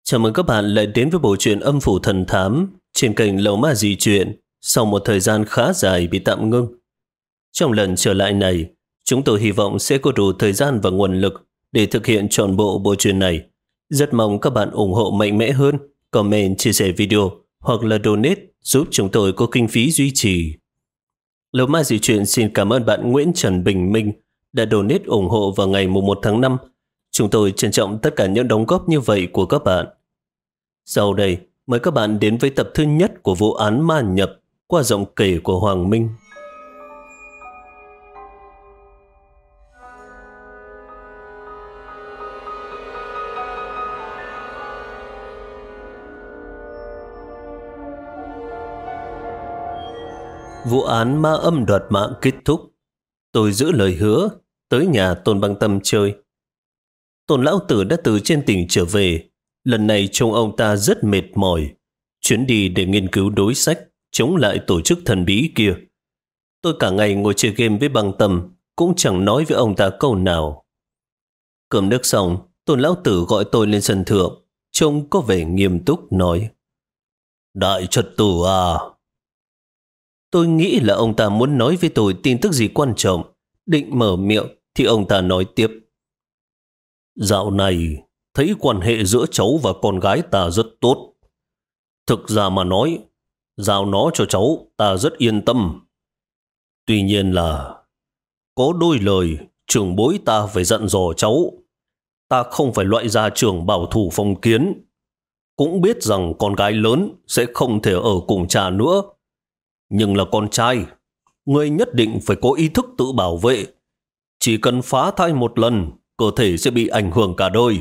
Chào mừng các bạn lại đến với bộ truyện Âm Phủ Thần Thám trên kênh Lầu Ma Dị Truyện sau một thời gian khá dài bị tạm ngưng. Trong lần trở lại này, chúng tôi hy vọng sẽ có đủ thời gian và nguồn lực để thực hiện trọn bộ truyện này. Rất mong các bạn ủng hộ mạnh mẽ hơn, comment, chia sẻ video hoặc là donate giúp chúng tôi có kinh phí duy trì. Lầu Ma Dị Truyện xin cảm ơn bạn Nguyễn Trần Bình Minh đã donate ủng hộ vào ngày 1 tháng 5. Chúng tôi trân trọng tất cả những đóng góp như vậy của các bạn. Sau đây, mời các bạn đến với tập thứ nhất của vụ án ma nhập qua giọng kể của Hoàng Minh. Vụ án ma âm đoạt mạng kết thúc. Tôi giữ lời hứa, tới nhà Tôn Băng Tâm chơi. Tôn lão tử đã từ trên tỉnh trở về. Lần này trông ông ta rất mệt mỏi. Chuyến đi để nghiên cứu đối sách chống lại tổ chức thần bí kia. Tôi cả ngày ngồi chơi game với Băng Tâm, cũng chẳng nói với ông ta câu nào. Cơm nước xong, Tôn lão tử gọi tôi lên sân thượng. Trông có vẻ nghiêm túc nói: Đại trật tử à? Tôi nghĩ là ông ta muốn nói với tôi tin tức gì quan trọng. Định mở miệng thì ông ta nói tiếp: Dạo này thấy quan hệ giữa cháu và con gái ta rất tốt. Thực ra mà nói, giao nó cho cháu ta rất yên tâm. Tuy nhiên là có đôi lời trưởng bối ta phải dặn dò cháu. Ta không phải loại gia trưởng bảo thủ phong kiến. Cũng biết rằng con gái lớn sẽ không thể ở cùng cha nữa. Nhưng là con trai, người nhất định phải có ý thức tự bảo vệ. Chỉ cần phá thai một lần, cơ thể sẽ bị ảnh hưởng cả đời.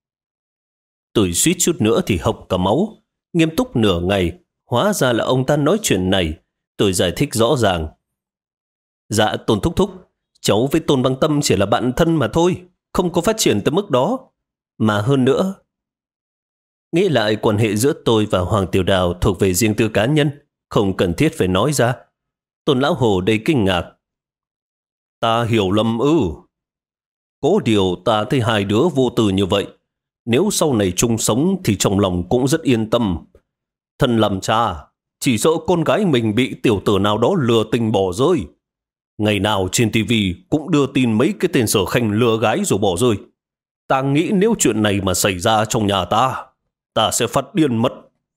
Tôi suýt chút nữa thì hộc cả máu. Nghiêm túc nửa ngày, hóa ra là ông ta nói chuyện này. Tôi giải thích rõ ràng: Dạ Tôn thúc thúc, cháu với Tôn Băng Tâm chỉ là bạn thân mà thôi, không có phát triển tới mức đó. Mà hơn nữa, nghĩ lại quan hệ giữa tôi và Hoàng Tiểu Đào thuộc về riêng tư cá nhân, không cần thiết phải nói ra. Tôn lão hồ đầy kinh ngạc: Ta hiểu lầm ư? Có điều ta thấy hai đứa vô tư như vậy. Nếu sau này chung sống thì trong lòng cũng rất yên tâm. Thân làm cha, chỉ sợ con gái mình bị tiểu tử nào đó lừa tình bỏ rơi. Ngày nào trên tivi cũng đưa tin mấy cái tên Sở Khanh lừa gái rồi bỏ rơi. Ta nghĩ nếu chuyện này mà xảy ra trong nhà ta sẽ phát điên mất.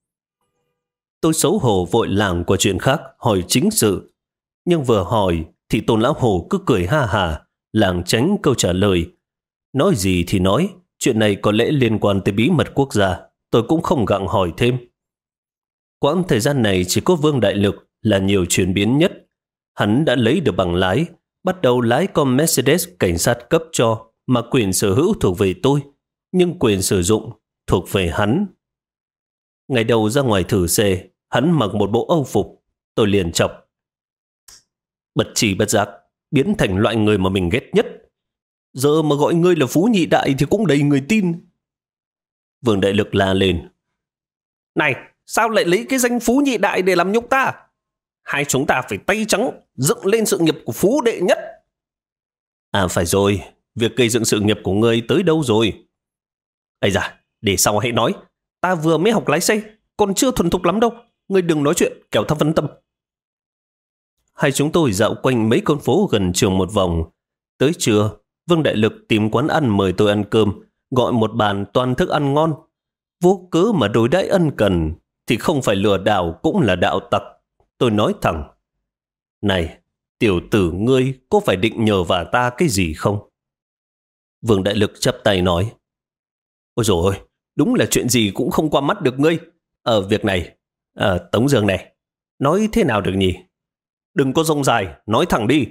Tôi xấu hổ vội lảng qua chuyện khác, hỏi chính sự. Nhưng vừa hỏi thì Tôn lão hồ cứ cười ha hà, lảng tránh câu trả lời. Nói gì thì nói, chuyện này có lẽ liên quan tới bí mật quốc gia, tôi cũng không gặng hỏi thêm. Quãng thời gian này chỉ có Vương Đại Lực là nhiều chuyển biến nhất. Hắn đã lấy được bằng lái, bắt đầu lái con Mercedes cảnh sát cấp cho, mà quyền sở hữu thuộc về tôi, nhưng quyền sử dụng thuộc về hắn. Ngày đầu ra ngoài thử xe, hắn mặc một bộ âu phục. Tôi liền chọc: Bất tri bất giác biến thành loại người mà mình ghét nhất. Giờ mà gọi ngươi là Phú Nhị Đại thì cũng đầy người tin. Vương Đại Lực la lên: Này, sao lại lấy cái danh Phú Nhị Đại để làm nhục ta? Hai chúng ta phải tay trắng dựng lên sự nghiệp của Phú Đệ Nhất. À phải rồi, việc gây dựng sự nghiệp của ngươi tới đâu rồi? Ây da, để sau hãy nói. Ta vừa mới học lái xe, còn chưa thuần thục lắm đâu. Ngươi đừng nói chuyện, kẻo ta phân tâm. Hai chúng tôi dạo quanh mấy con phố gần trường một vòng. Tới trưa, Vương Đại Lực tìm quán ăn mời tôi ăn cơm, gọi một bàn toàn thức ăn ngon. Vô cớ mà đối đãi ân cần thì không phải lừa đảo cũng là đạo tặc. Tôi nói thẳng: Này, tiểu tử ngươi có phải định nhờ vả ta cái gì không? Vương Đại Lực chắp tay nói: Ôi dồi ôi, đúng là chuyện gì cũng không qua mắt được ngươi. Ở việc này, Tống Dương này, nói thế nào được nhỉ? Đừng có rông dài, nói thẳng đi.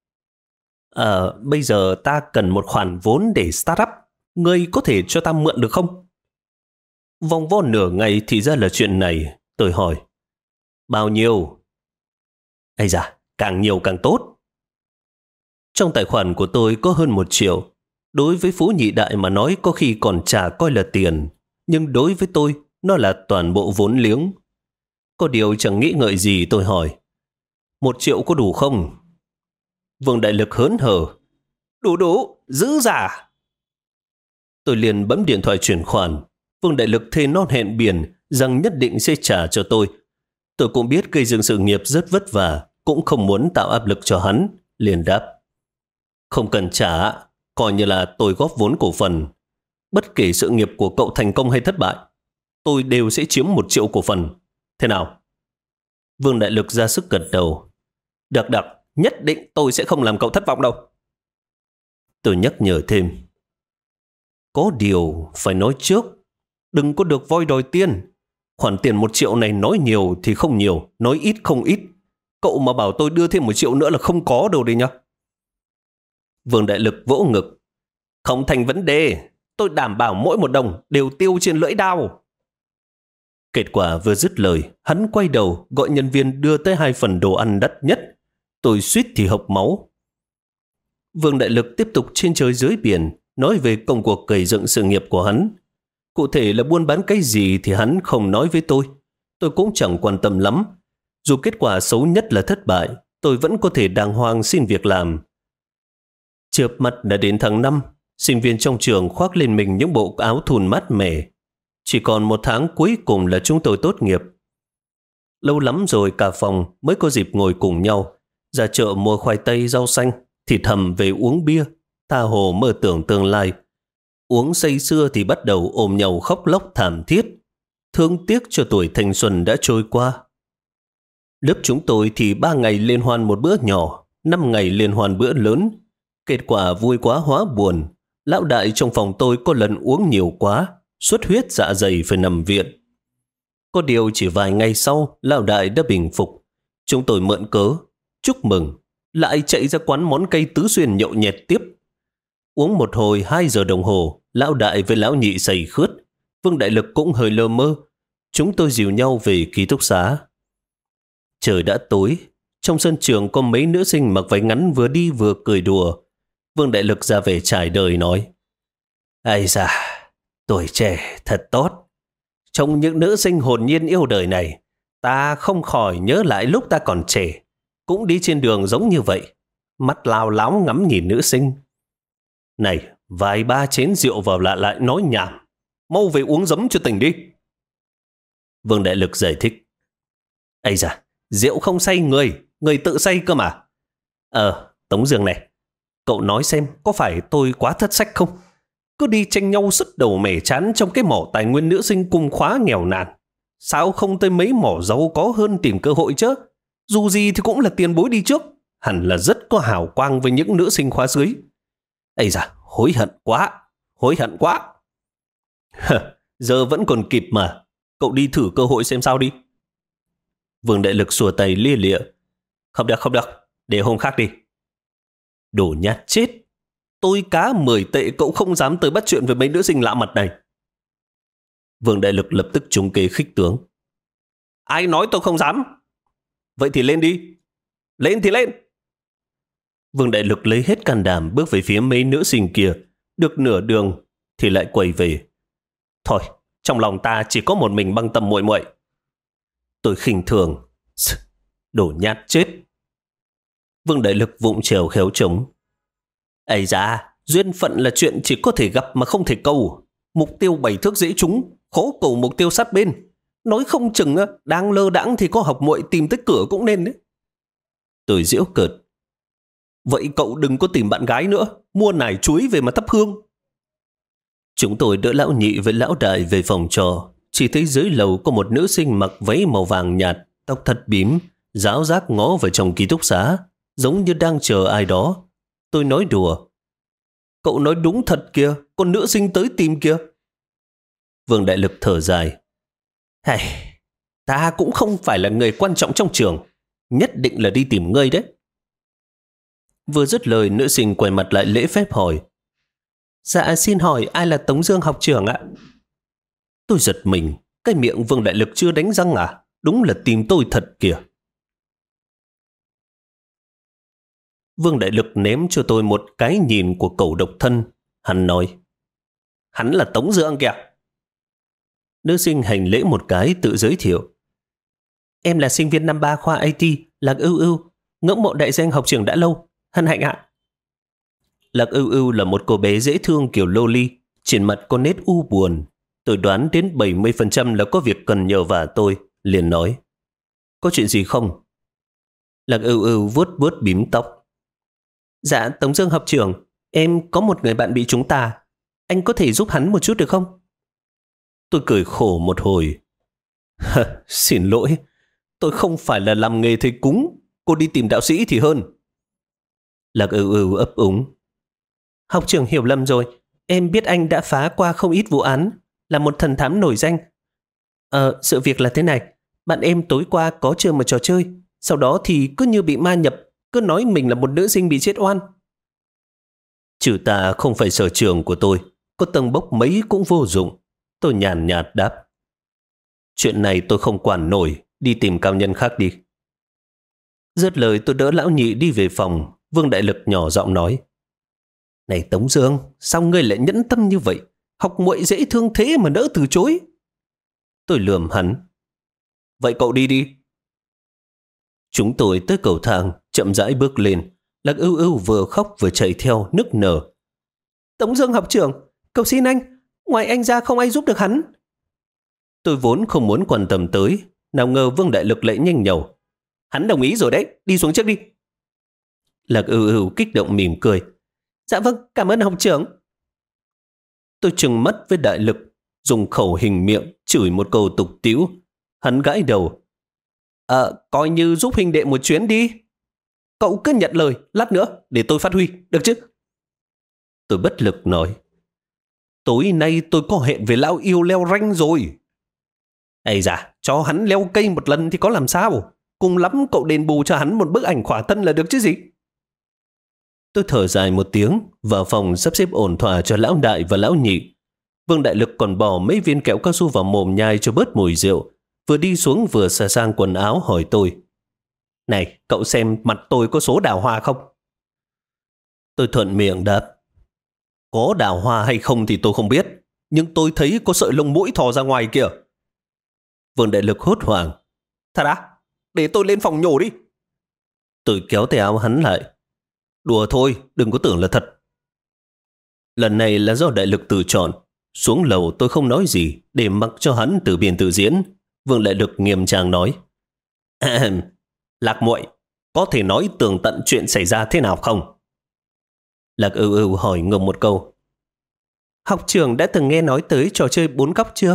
Bây giờ ta cần một khoản vốn để start up. Ngươi có thể cho ta mượn được không? Vòng vo nửa ngày thì ra là chuyện này. Tôi hỏi: Bao nhiêu? Ây da, càng nhiều càng tốt. Trong tài khoản của tôi có hơn 1 triệu. Đối với Phú Nhị Đại mà nói có khi còn chả coi là tiền. Nhưng đối với tôi, nó là toàn bộ vốn liếng. Có điều chẳng nghĩ ngợi gì tôi hỏi: 1 triệu có đủ không? Vương Đại Lực hớn hở: Đủ, dư giả. Tôi liền bấm điện thoại chuyển khoản. Vương Đại Lực thề non hẹn biển rằng nhất định sẽ trả cho tôi. Tôi cũng biết gây dựng sự nghiệp rất vất vả, cũng không muốn tạo áp lực cho hắn, liền đáp. Không cần trả, coi như là tôi góp vốn cổ phần. Bất kể sự nghiệp của cậu thành công hay thất bại, tôi đều sẽ chiếm 1 triệu cổ phần. Thế nào? Vương Đại Lực ra sức gật đầu. Được, nhất định tôi sẽ không làm cậu thất vọng đâu. Tôi nhắc nhở thêm. Có điều phải nói trước, đừng có được voi đòi tiền. Khoản tiền 1 triệu này nói nhiều thì không nhiều, nói ít không ít. Cậu mà bảo tôi đưa thêm 1 triệu nữa là không có đâu đấy nhá. Vương Đại Lực vỗ ngực. Không thành vấn đề, tôi đảm bảo mỗi 1 đồng đều tiêu trên lưỡi dao. Kết quả vừa dứt lời, hắn quay đầu gọi nhân viên đưa tới 2 phần đồ ăn đắt nhất. Tôi suýt thì hộc máu. Vương Đại Lực tiếp tục trên trời dưới biển, nói về công cuộc gây dựng sự nghiệp của hắn. Cụ thể là buôn bán cái gì thì hắn không nói với tôi. Tôi cũng chẳng quan tâm lắm. Dù kết quả xấu nhất là thất bại, tôi vẫn có thể đàng hoàng xin việc làm. Chớp mắt đã đến tháng 5, sinh viên trong trường khoác lên mình những bộ áo thun mát mẻ. Chỉ còn 1 tháng cuối cùng là chúng tôi tốt nghiệp. Lâu lắm rồi cả phòng mới có dịp ngồi cùng nhau, ra chợ mua khoai tây, rau xanh, thịt hầm về uống bia, tha hồ mơ tưởng tương lai. Uống say sưa thì bắt đầu ôm nhau khóc lóc thảm thiết, thương tiếc cho tuổi thanh xuân đã trôi qua. Lớp chúng tôi thì 3 ngày liên hoan một bữa nhỏ, 5 ngày liên hoan bữa lớn. Kết quả vui quá hóa buồn. Lão đại trong phòng tôi có lần uống nhiều quá, xuất huyết dạ dày phải nằm viện. Có điều chỉ vài ngày sau, lão đại đã bình phục. Chúng tôi mượn cớ, chúc mừng, lại chạy ra quán món cây Tứ Xuyên nhậu nhẹt tiếp. Uống một hồi 2 giờ đồng hồ, lão đại với lão nhị say khướt. Vương Đại Lực cũng hơi lơ mơ. Chúng tôi dìu nhau về ký túc xá. Trời đã tối, trong sân trường có mấy nữ sinh mặc váy ngắn vừa đi vừa cười đùa. Vương Đại Lực ra vẻ trải đời nói. Ây da, tuổi trẻ thật tốt. Trong những nữ sinh hồn nhiên yêu đời này, ta không khỏi nhớ lại lúc ta còn trẻ, cũng đi trên đường giống như vậy, mắt lao láo ngắm nhìn nữ sinh. Này, vài 3 chén rượu vào lại nói nhảm, mau về uống giấm cho tỉnh đi. Vương Đại Lực giải thích. Ây da, rượu không say người tự say cơ mà. Tống Dương này, cậu nói xem có phải tôi quá thất sách không? Cứ đi tranh nhau sứt đầu mẻ chán trong cái mỏ tài nguyên nữ sinh cùng khóa nghèo nàn. Sao không tới mấy mỏ giàu có hơn tìm cơ hội chứ? Dù gì thì cũng là tiền bối đi trước, hẳn là rất có hào quang với những nữ sinh khóa dưới. Ây da, hối hận quá. Giờ vẫn còn kịp mà, cậu đi thử cơ hội xem sao đi. Vương Đại Lực xua tay lia lịa. Không được, để hôm khác đi. Đồ nhát chết, tôi cá 10 tệ cậu không dám tới bắt chuyện với mấy nữ sinh lạ mặt này. Vương Đại Lực lập tức trúng kế khích tướng. Ai nói tôi không dám? Vậy thì lên đi. Lên thì lên. Vương Đại Lực lấy hết can đảm bước về phía mấy nữ sinh kia. Được nửa đường thì lại quay về. Thôi, trong lòng ta chỉ có một mình Băng Tâm muội muội. Tôi khinh thường. Đồ nhát chết. Vương Đại Lực vụng trèo khéo trống. Ây da, duyên phận là chuyện chỉ có thể gặp mà không thể cầu. Mục tiêu 7 thước dễ trúng, khó cầu mục tiêu sát bên. Nói không chừng đang lơ đãng thì có học muội tìm tới cửa cũng nên đấy. Tôi giễu cợt. Vậy cậu đừng có tìm bạn gái nữa, mua nải chuối về mà thắp hương. Chúng tôi đỡ lão nhị với lão đại về phòng trò. Chỉ thấy dưới lầu có một nữ sinh mặc váy màu vàng nhạt, tóc thật bím, ráo rác ngó vào trong ký túc xá, giống như đang chờ ai đó. Tôi nói đùa. Cậu nói đúng thật kìa, con nữ sinh tới tìm kìa. Vương Đại Lực thở dài. Ta cũng không phải là người quan trọng trong trường, nhất định là đi tìm ngươi đấy. Vừa dứt lời, nữ sinh quay mặt lại lễ phép hỏi. Dạ, xin hỏi ai là Tống Dương học trưởng ạ? Tôi giật mình, cái miệng Vương Đại Lực chưa đánh răng à? Đúng là tìm tôi thật kìa. Vương Đại Lực ném cho tôi một cái nhìn của cẩu độc thân. Hắn nói, hắn là Tống Dương kìa. Nữ sinh hành lễ một cái tự giới thiệu. Em là sinh viên năm 3 khoa IT, Lạc Ưu Ưu, ngưỡng mộ đại danh học trưởng đã lâu, hân hạnh ạ. Lạc Ưu Ưu là một cô bé dễ thương kiểu loli, trên mặt có nét u buồn. Tôi đoán đến 70% là có việc cần nhờ vả tôi, liền nói. Có chuyện gì không? Lạc Ưu Ưu vuốt vuốt bím tóc. Dạ, Tống Dương học trưởng, em có một người bạn bị trúng tà. Anh có thể giúp hắn một chút được không? Tôi cười khổ một hồi. Xin lỗi, tôi không phải là làm nghề thầy cúng. Cô đi tìm đạo sĩ thì hơn. Lạc Ưu Ưu ấp úng. Học trưởng hiểu lầm rồi. Em biết anh đã phá qua không ít vụ án, là một thần thám nổi danh. Sự việc là thế này. Bạn em tối qua có chơi một trò chơi, sau đó thì cứ như bị ma nhập, cứ nói mình là một nữ sinh bị chết oan. Trừ tà không phải sở trường của tôi, có tầng bốc mấy cũng vô dụng. Tôi nhàn nhạt đáp. Chuyện này tôi không quản nổi, đi tìm cao nhân khác đi. Dứt lời tôi đỡ lão nhị đi về phòng. Vương Đại Lực nhỏ giọng nói. Này Tống Dương, sao ngươi lại nhẫn tâm như vậy? Học muội dễ thương thế mà đỡ từ chối. Tôi lườm hắn. Vậy cậu đi đi. Chúng tôi tới cầu thang, chậm rãi bước lên. Lạc Ưu Ưu vừa khóc vừa chạy theo, nức nở. Tống Dương học trưởng, cầu xin anh, ngoài anh ra không ai giúp được hắn. Tôi vốn không muốn quan tâm tới, nào ngờ Vương Đại Lực lại nhanh nhẩu. Hắn đồng ý rồi đấy, đi xuống trước đi. Lạc Ưu Ưu kích động mỉm cười. Dạ vâng, cảm ơn học trưởng. Tôi trừng mắt với Đại Lực, dùng khẩu hình miệng chửi một câu tục tĩu. Hắn gãi đầu. Coi như giúp huynh đệ một chuyến đi. Cậu cứ nhận lời, lát nữa để tôi phát huy, được chứ? Tôi bất lực nói. Tối nay tôi có hẹn với lão yêu leo ranh rồi. Ây da, cho hắn leo cây một lần thì có làm sao? Cùng lắm cậu đền bù cho hắn một bức ảnh khỏa thân là được chứ gì? Tôi thở dài một tiếng, vào phòng sắp xếp ổn thỏa cho lão đại và lão nhị. Vương Đại Lực còn bỏ mấy viên kẹo cao su vào mồm nhai cho bớt mùi rượu. Vừa đi xuống vừa sờ sang quần áo hỏi tôi. Này, cậu xem mặt tôi có số đào hoa không? Tôi thuận miệng đáp. Có đào hoa hay không thì tôi không biết, nhưng tôi thấy có sợi lông mũi thò ra ngoài kìa. Vương Đại Lực hốt hoảng. Thật á? Để tôi lên phòng nhổ đi. Tôi kéo tay áo hắn lại. Đùa thôi, đừng có tưởng là thật. Lần này là do Đại Lực tự chọn. Xuống lầu tôi không nói gì, để mặc cho hắn tự biên tự diễn. Vương Đại Lực nghiêm trang nói. Lạc muội, có thể nói tường tận chuyện xảy ra thế nào không? Lạc Ưu Ưu hỏi ngược một câu. Học trưởng đã từng nghe nói tới trò chơi 4 góc chưa?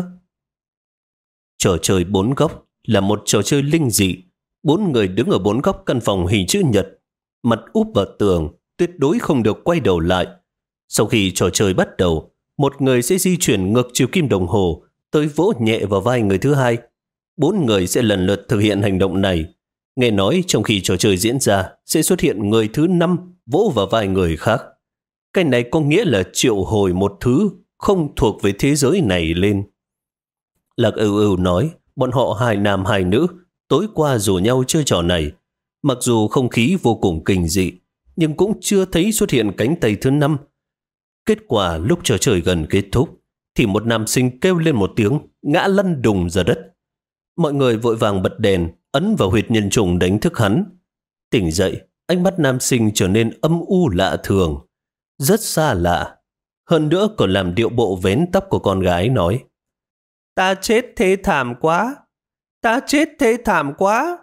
Trò chơi 4 góc là một trò chơi linh dị. 4 người đứng ở 4 góc căn phòng hình chữ nhật, mặt úp vào tường, tuyệt đối không được quay đầu lại. Sau khi trò chơi bắt đầu, một người sẽ di chuyển ngược chiều kim đồng hồ, tới vỗ nhẹ vào vai người thứ hai. 4 người sẽ lần lượt thực hiện hành động này. Nghe nói trong khi trò chơi diễn ra, sẽ xuất hiện người thứ 5 vỗ vào vai người khác. Cái này có nghĩa là triệu hồi một thứ không thuộc về thế giới này lên. Lạc Ưu Ưu nói, bọn họ 2 nam 2 nữ, tối qua rủ nhau chơi trò này. Mặc dù không khí vô cùng kinh dị, nhưng cũng chưa thấy xuất hiện cánh tay thứ 5. Kết quả lúc trò chơi gần kết thúc, thì một nam sinh kêu lên một tiếng, ngã lăn đùng ra đất. Mọi người vội vàng bật đèn, ấn vào huyệt nhân trùng đánh thức hắn. Tỉnh dậy, ánh mắt nam sinh trở nên âm u lạ thường, rất xa lạ. Hơn nữa còn làm điệu bộ vén tóc của con gái nói. Ta chết thê thảm quá, ta chết thê thảm quá.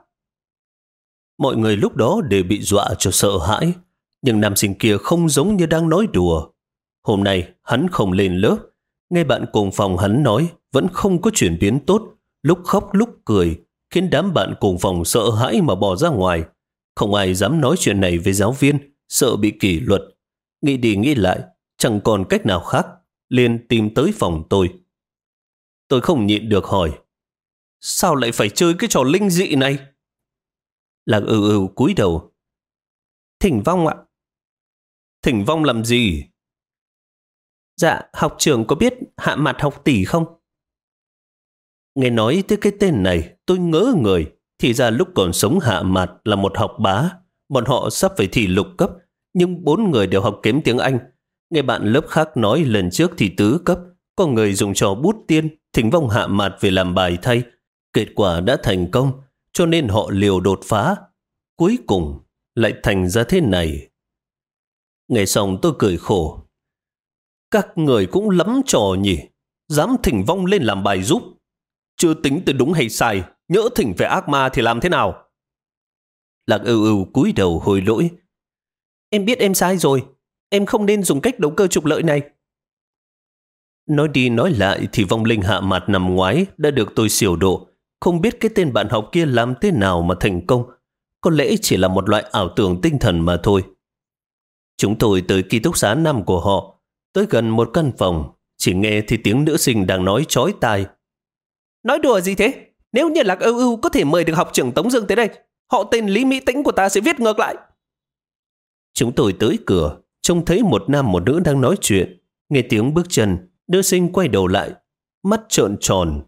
Mọi người lúc đó đều bị dọa cho sợ hãi, nhưng nam sinh kia không giống như đang nói đùa. Hôm nay hắn không lên lớp, nghe bạn cùng phòng hắn nói vẫn không có chuyển biến tốt, lúc khóc lúc cười, khiến đám bạn cùng phòng sợ hãi mà bỏ ra ngoài. Không ai dám nói chuyện này với giáo viên, sợ bị kỷ luật. Nghĩ đi nghĩ lại, chẳng còn cách nào khác, liền tìm tới phòng tôi. Tôi không nhịn được hỏi, sao lại phải chơi cái trò linh dị này? Lạc Ưu Ưu cúi đầu. Thỉnh vong ạ. Thỉnh vong làm gì? Dạ, học trưởng có biết Hạ Mặt học tỷ không? Nghe nói tới cái tên này, tôi ngỡ người. Thì ra lúc còn sống Hạ Mặt là một học bá. Bọn họ sắp phải thi lục cấp, nhưng 4 người đều học kém tiếng Anh. Nghe bạn lớp khác nói lần trước thì tứ cấp, có người dùng trò bút tiên thỉnh vong Hạ Mặt về làm bài thay. Kết quả đã thành công, cho nên họ liều đột phá. Cuối cùng lại thành ra thế này. Nghe xong tôi cười khổ. Các người cũng lắm trò nhỉ. dám thỉnh vong lên làm bài giúp. Chưa tính từ đúng hay sai, nhỡ thỉnh về ác ma thì làm thế nào? Lạc Ưu Ưu cúi đầu hối lỗi. Em biết em sai rồi, em không nên dùng cách đấu cơ trục lợi này. Nói đi nói lại thì vong linh hạ mạt năm ngoái đã được tôi siêu độ. Không biết cái tên bạn học kia làm thế nào mà thành công. Có lẽ chỉ là một loại ảo tưởng tinh thần mà thôi. Chúng tôi tới ký túc xá 5 của họ. Tới gần một căn phòng, chỉ nghe thì tiếng nữ sinh đang nói chói tai. Nói đùa gì thế? Nếu như Lạc Ưu Ưu có thể mời được học trưởng Tống Dương tới đây, họ tên Lý Mỹ Tĩnh của ta sẽ viết ngược lại. Chúng tôi tới cửa, trông thấy một nam một nữ đang nói chuyện. Nghe tiếng bước chân, nữ sinh quay đầu lại, mắt trợn tròn.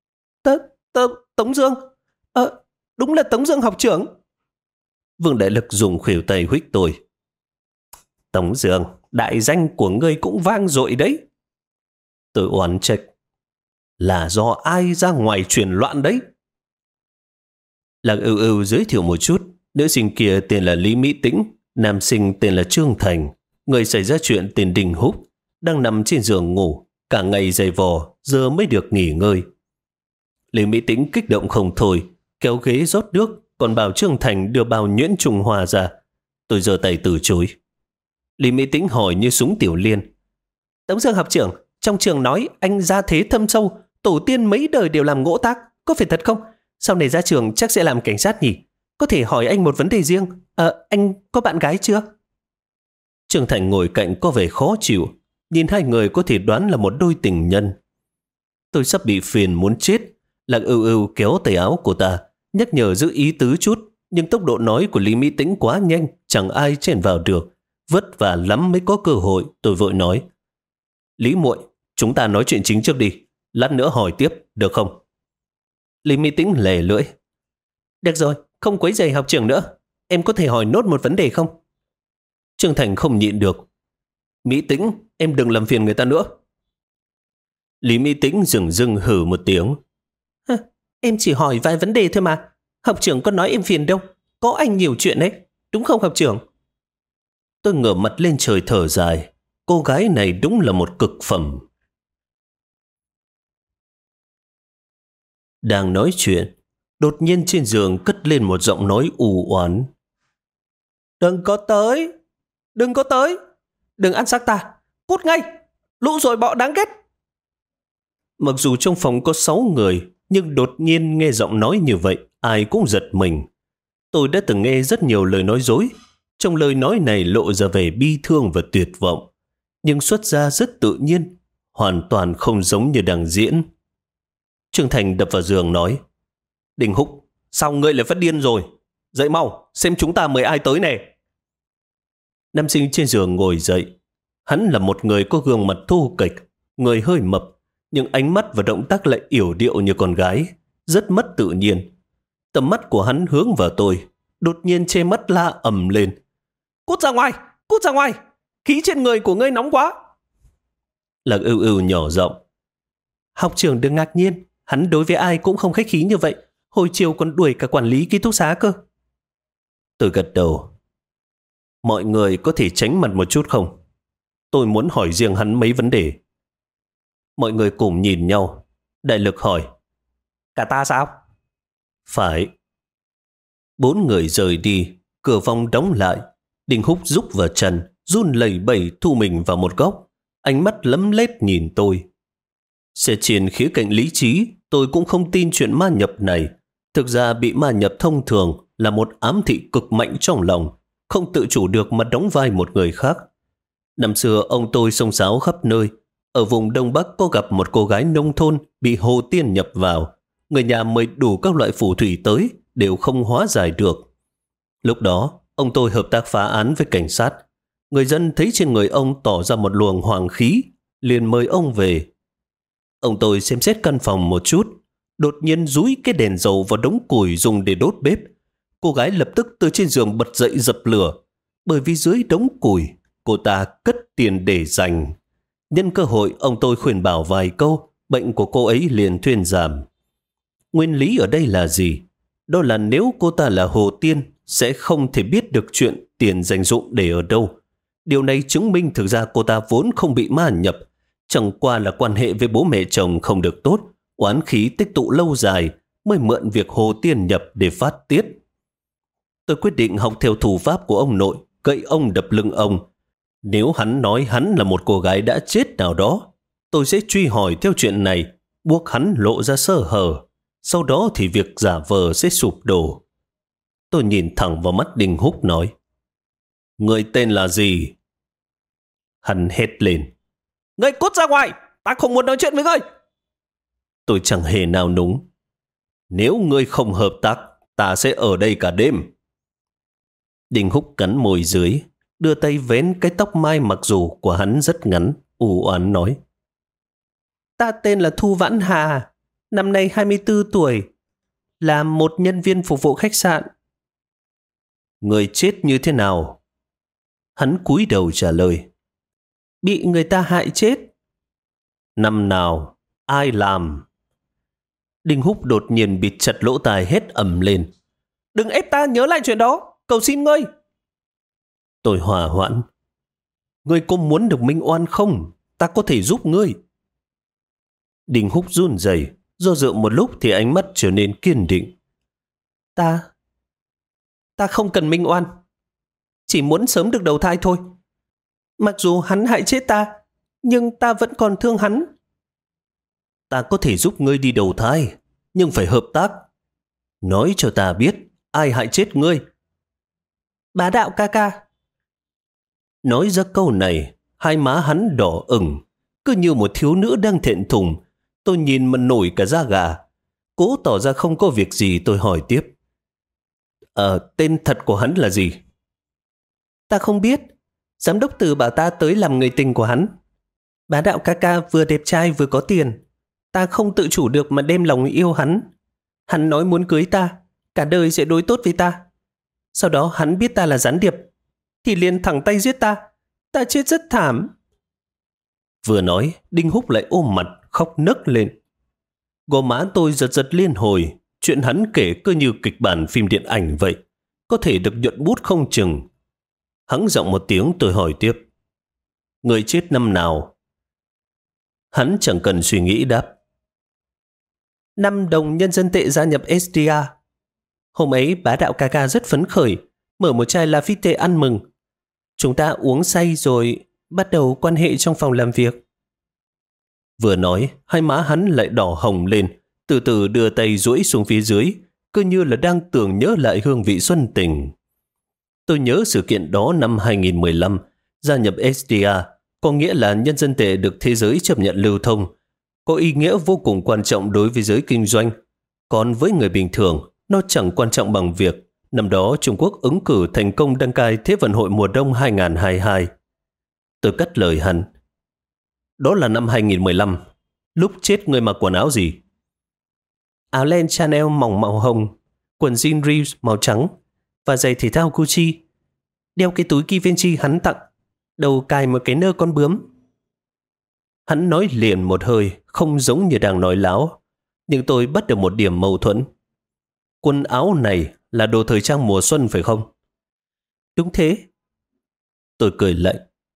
Tống Dương? Đúng là Tống Dương học trưởng. Vương Đại Lực dùng khuỷu tay huých tôi. Tống Dương, đại danh của ngươi cũng vang dội đấy. Tôi oán trách. Là do ai ra ngoài truyền loạn đấy? Lạc Ưu Ưu giới thiệu một chút. Nữ sinh kia tên là Lý Mỹ Tĩnh, nam sinh tên là Trương Thành. Người xảy ra chuyện tên Đình Húc, đang nằm trên giường ngủ, cả ngày dày vò, giờ mới được nghỉ ngơi. Lý Mỹ Tĩnh kích động không thôi, kéo ghế rót nước, còn bảo Trương Thành đưa bao nhuyễn trùng hòa ra. Tôi giơ tay từ chối. Lý Mỹ Tĩnh hỏi như súng tiểu liên. Tống Dương học trưởng, trong trường nói anh gia thế thâm sâu, tổ tiên mấy đời đều làm ngỗ tác, có phải thật không? Sau này ra trường chắc sẽ làm cảnh sát nhỉ? Có thể hỏi anh một vấn đề riêng. Anh có bạn gái chưa? Trương Thành ngồi cạnh có vẻ khó chịu, nhìn hai người có thể đoán là một đôi tình nhân. Tôi sắp bị phiền muốn chết. Lạc Ưu Ưu kéo tay áo của ta, nhắc nhở giữ ý tứ chút, nhưng tốc độ nói của Lý Mỹ Tĩnh quá nhanh, chẳng ai chen vào được. Vất vả lắm mới có cơ hội. Tôi vội nói. Lý muội, chúng ta nói chuyện chính trước đi, lát nữa hỏi tiếp, được không? Lý Mỹ Tĩnh lè lưỡi. Được rồi, không quấy rầy học trưởng nữa. Em có thể hỏi nốt một vấn đề không? Trương Thành không nhịn được. Mỹ Tĩnh, em đừng làm phiền người ta nữa. Lý Mỹ Tĩnh dừng dừng hử một tiếng. Em chỉ hỏi vài vấn đề thôi mà. Học trưởng có nói em phiền đâu. Có anh nhiều chuyện đấy. Đúng không học trưởng? Tôi ngửa mặt lên trời thở dài. Cô gái này đúng là một cực phẩm. Đang nói chuyện, đột nhiên trên giường cất lên một giọng nói u oán. Đừng có tới! Đừng có tới! Đừng ăn xác ta! Cút ngay! Lũ rồi bọ đáng ghét! Mặc dù trong phòng có 6 người, nhưng đột nhiên nghe giọng nói như vậy, ai cũng giật mình. Tôi đã từng nghe rất nhiều lời nói dối. Trong lời nói này lộ ra vẻ bi thương và tuyệt vọng, nhưng xuất ra rất tự nhiên, hoàn toàn không giống như đang diễn. Trương Thành đập vào giường nói. Đình Húc, sao ngươi lại phát điên rồi? Dậy mau, xem chúng ta mời ai tới nè. Nam sinh trên giường ngồi dậy. Hắn là một người có gương mặt thô kệch, người hơi mập, nhưng ánh mắt và động tác lại yểu điệu như con gái, rất mất tự nhiên. Tầm mắt của hắn hướng vào tôi, đột nhiên che mắt la ầm lên. Cút ra ngoài! Cút ra ngoài! Khí trên người của ngươi nóng quá! Lạc Ưu Ưu nhỏ giọng. Học trưởng đừng ngạc nhiên, hắn đối với ai cũng không khách khí như vậy. Hồi chiều còn đuổi cả quản lý ký túc xá cơ. Tôi gật đầu. Mọi người có thể tránh mặt một chút không? Tôi muốn hỏi riêng hắn mấy vấn đề. Mọi người cùng nhìn nhau. Đại Lực hỏi. Cả ta sao? Phải. 4 người rời đi, cửa phòng đóng lại. Đình Húc rúc vào chân, run lẩy bẩy thu mình vào một góc. Ánh mắt lấm lét nhìn tôi. Xét trên khía cạnh lý trí, tôi cũng không tin chuyện ma nhập này. Thực ra bị ma nhập thông thường là một ám thị cực mạnh trong lòng, không tự chủ được mà đóng vai một người khác. Năm xưa ông tôi xông xáo khắp nơi. Ở vùng Đông Bắc có gặp một cô gái nông thôn bị hồ tiên nhập vào. Người nhà mời đủ các loại phù thủy tới đều không hóa giải được. Lúc đó, ông tôi hợp tác phá án với cảnh sát. Người dân thấy trên người ông tỏ ra một luồng hoàng khí, liền mời ông về. Ông tôi xem xét căn phòng một chút, đột nhiên dúi cái đèn dầu vào đống củi dùng để đốt bếp. Cô gái lập tức từ trên giường bật dậy dập lửa, bởi vì dưới đống củi, cô ta cất tiền để dành. Nhân cơ hội, ông tôi khuyên bảo vài câu, bệnh của cô ấy liền thuyên giảm. Nguyên lý ở đây là gì? Đó là nếu cô ta là hồ tiên, sẽ không thể biết được chuyện tiền dành dụng để ở đâu. Điều này chứng minh thực ra cô ta vốn không bị ma nhập, Chẳng qua là quan hệ với bố mẹ chồng không được tốt, oán khí tích tụ lâu dài, mới mượn việc Hồ Tiên nhập để phát tiết. Tôi quyết định học theo thủ pháp của ông nội, gậy ông đập lưng ông. Nếu hắn nói hắn là một cô gái đã chết nào đó, tôi sẽ truy hỏi theo chuyện này, buộc hắn lộ ra sơ hở. Sau đó thì việc giả vờ sẽ sụp đổ. Tôi nhìn thẳng vào mắt Đinh Húc nói: Người tên là gì? Hắn hét lên: Ngươi cút ra ngoài, ta không muốn nói chuyện với ngươi. Tôi chẳng hề nào núng: Nếu ngươi không hợp tác, ta sẽ ở đây cả đêm. Đinh Húc cắn môi dưới, đưa tay vén cái tóc mai mặc dù của hắn rất ngắn, u oán nói: Ta tên là Thu Vãn Hà, năm nay 24 tuổi, là một nhân viên phục vụ khách sạn. Người chết như thế nào? Hắn cúi đầu trả lời: Bị người ta hại chết. Năm nào? Ai làm? Đinh Húc đột nhiên bịt chặt lỗ tai hét ầm lên: Đừng ép ta nhớ lại chuyện đó, cầu xin ngươi. Tôi hòa hoãn: Ngươi có muốn được minh oan không? Ta có thể giúp ngươi. Đinh Húc run rẩy, do dự một lúc thì ánh mắt trở nên kiên định. Ta không cần minh oan, chỉ muốn sớm được đầu thai thôi. Mặc dù hắn hại chết ta, nhưng ta vẫn còn thương hắn. Ta có thể giúp ngươi đi đầu thai, nhưng phải hợp tác. Nói cho ta biết ai hại chết ngươi. Bá đạo ca ca. Nói ra câu này, hai má hắn đỏ ửng, cứ như một thiếu nữ đang thẹn thùng. Tôi nhìn mà nổi cả da gà. Cố tỏ ra không có việc gì, tôi hỏi tiếp: Tên thật của hắn là gì? Ta không biết. Giám đốc Từ bảo ta tới làm người tình của hắn. Bá đạo ca ca vừa đẹp trai vừa có tiền. Ta không tự chủ được mà đem lòng yêu hắn. Hắn nói muốn cưới ta, cả đời sẽ đối tốt với ta. Sau đó hắn biết ta là gián điệp, thì liền thẳng tay giết ta. Ta chết rất thảm. Vừa nói, Đinh Húc lại ôm mặt, khóc nấc lên. Gò má tôi giật giật liên hồi. Chuyện hắn kể cứ như kịch bản phim điện ảnh vậy, có thể được nhuận bút không chừng. Hắng giọng một tiếng, tôi hỏi tiếp: Người chết năm nào? Hắn chẳng cần suy nghĩ đáp: Năm đồng nhân dân tệ gia nhập SDA. Hôm ấy bá đạo ca ca rất phấn khởi, mở một chai Lafite ăn mừng. Chúng ta uống say rồi bắt đầu quan hệ trong phòng làm việc. Vừa nói, hai má hắn lại đỏ hồng lên, từ từ đưa tay duỗi xuống phía dưới, cứ như là đang tưởng nhớ lại hương vị xuân tình. Tôi nhớ sự kiện đó năm 2015, gia nhập SDA, có nghĩa là nhân dân tệ được thế giới chấp nhận lưu thông, có ý nghĩa vô cùng quan trọng đối với giới kinh doanh. Còn với người bình thường, nó chẳng quan trọng bằng việc năm đó Trung Quốc ứng cử thành công đăng cai Thế vận hội mùa đông 2022. Tôi cắt lời hắn: Đó là năm 2015. Lúc chết ngươi mặc quần áo gì? Áo len Chanel mỏng màu hồng, quần jean Reeves màu trắng và giày thể thao Gucci. Đeo cái túi Givenchy hắn tặng, đầu cài một cái nơ con bướm. Hắn nói liền một hơi, không giống như đang nói láo. Nhưng tôi bắt được một điểm mâu thuẫn. Quần áo này là đồ thời trang mùa xuân phải không? Đúng thế. Tôi cười lạnh: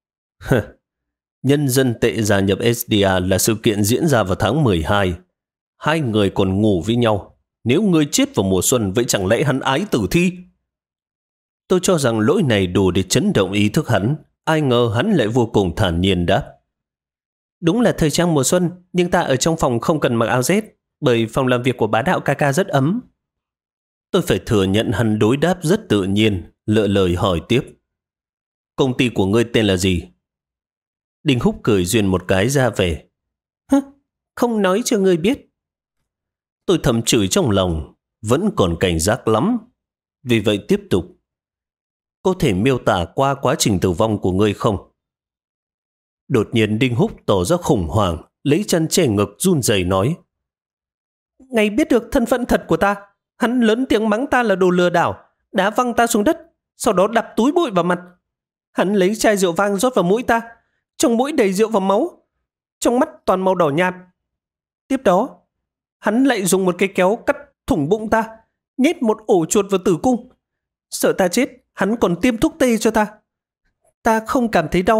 Nhân dân tệ gia nhập SDA là sự kiện diễn ra vào tháng 12. Hai người còn ngủ với nhau. Nếu người chết vào mùa xuân, vậy chẳng lẽ hắn ái tử thi? Tôi cho rằng lỗi này đủ để chấn động ý thức hắn. Ai ngờ hắn lại vô cùng thản nhiên đáp: Đúng là thời trang mùa xuân, nhưng ta ở trong phòng không cần mặc áo rét, bởi phòng làm việc của bá đạo ca ca rất ấm. Tôi phải thừa nhận hắn đối đáp rất tự nhiên, lựa lời hỏi tiếp: Công ty của ngươi tên là gì? Đinh Húc cười duyên một cái ra về: Không nói cho ngươi biết. Tôi thầm chửi trong lòng, vẫn còn cảnh giác lắm. Vì vậy tiếp tục: Có thể miêu tả qua quá trình tử vong của ngươi không? Đột nhiên Đinh Húc tỏ ra khủng hoảng, lấy chân che ngực run rẩy nói: Ngày biết được thân phận thật của ta, hắn lớn tiếng mắng ta là đồ lừa đảo, đá văng ta xuống đất, sau đó đập túi bụi vào mặt. Hắn lấy chai rượu vang rót vào mũi ta, trong mũi đầy rượu và máu, trong mắt toàn màu đỏ nhạt. Tiếp đó, hắn lại dùng một cái kéo cắt thủng bụng ta, nhét một ổ chuột vào tử cung. Sợ ta chết, hắn còn tiêm thuốc tê cho ta. Ta không cảm thấy đau,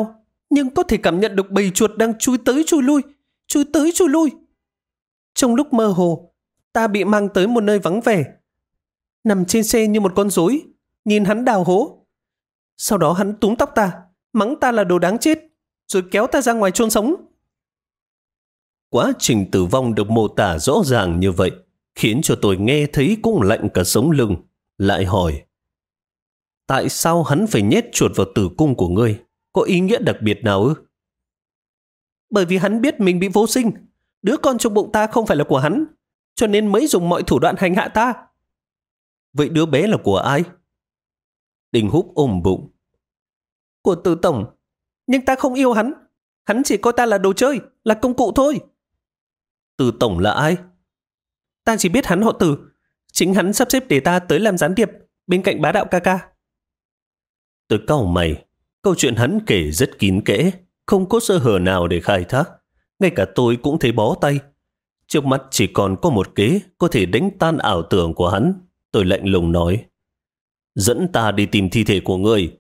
nhưng có thể cảm nhận được bầy chuột đang chui tới chui lui, chui tới chui lui. Trong lúc mơ hồ, ta bị mang tới một nơi vắng vẻ, nằm trên xe như một con rối, nhìn hắn đào hố. Sau đó hắn túm tóc ta, mắng ta là đồ đáng chết, rồi kéo ta ra ngoài chôn sống. Quá trình tử vong được mô tả rõ ràng như vậy, khiến cho tôi nghe thấy cũng lạnh cả sống lưng. Lại hỏi, tại sao hắn phải nhét chuột vào tử cung của ngươi? Có ý nghĩa đặc biệt nào ư? Bởi vì hắn biết mình bị vô sinh, đứa con trong bụng ta không phải là của hắn, cho nên mới dùng mọi thủ đoạn hành hạ ta. Vậy đứa bé là của ai? Đinh Húc ôm bụng. Của Từ Tổng, nhưng ta không yêu hắn. Hắn chỉ coi ta là đồ chơi, là công cụ thôi. Từ Tổng là ai? Ta chỉ biết hắn họ Từ. Chính hắn sắp xếp để ta tới làm gián điệp bên cạnh bá đạo ca ca. Tôi cau mày. Câu chuyện hắn kể rất kín kẽ, không có sơ hở nào để khai thác. Ngay cả tôi cũng thấy bó tay. Trước mắt chỉ còn có một kế có thể đánh tan ảo tưởng của hắn. Tôi lạnh lùng nói, dẫn ta đi tìm thi thể của ngươi.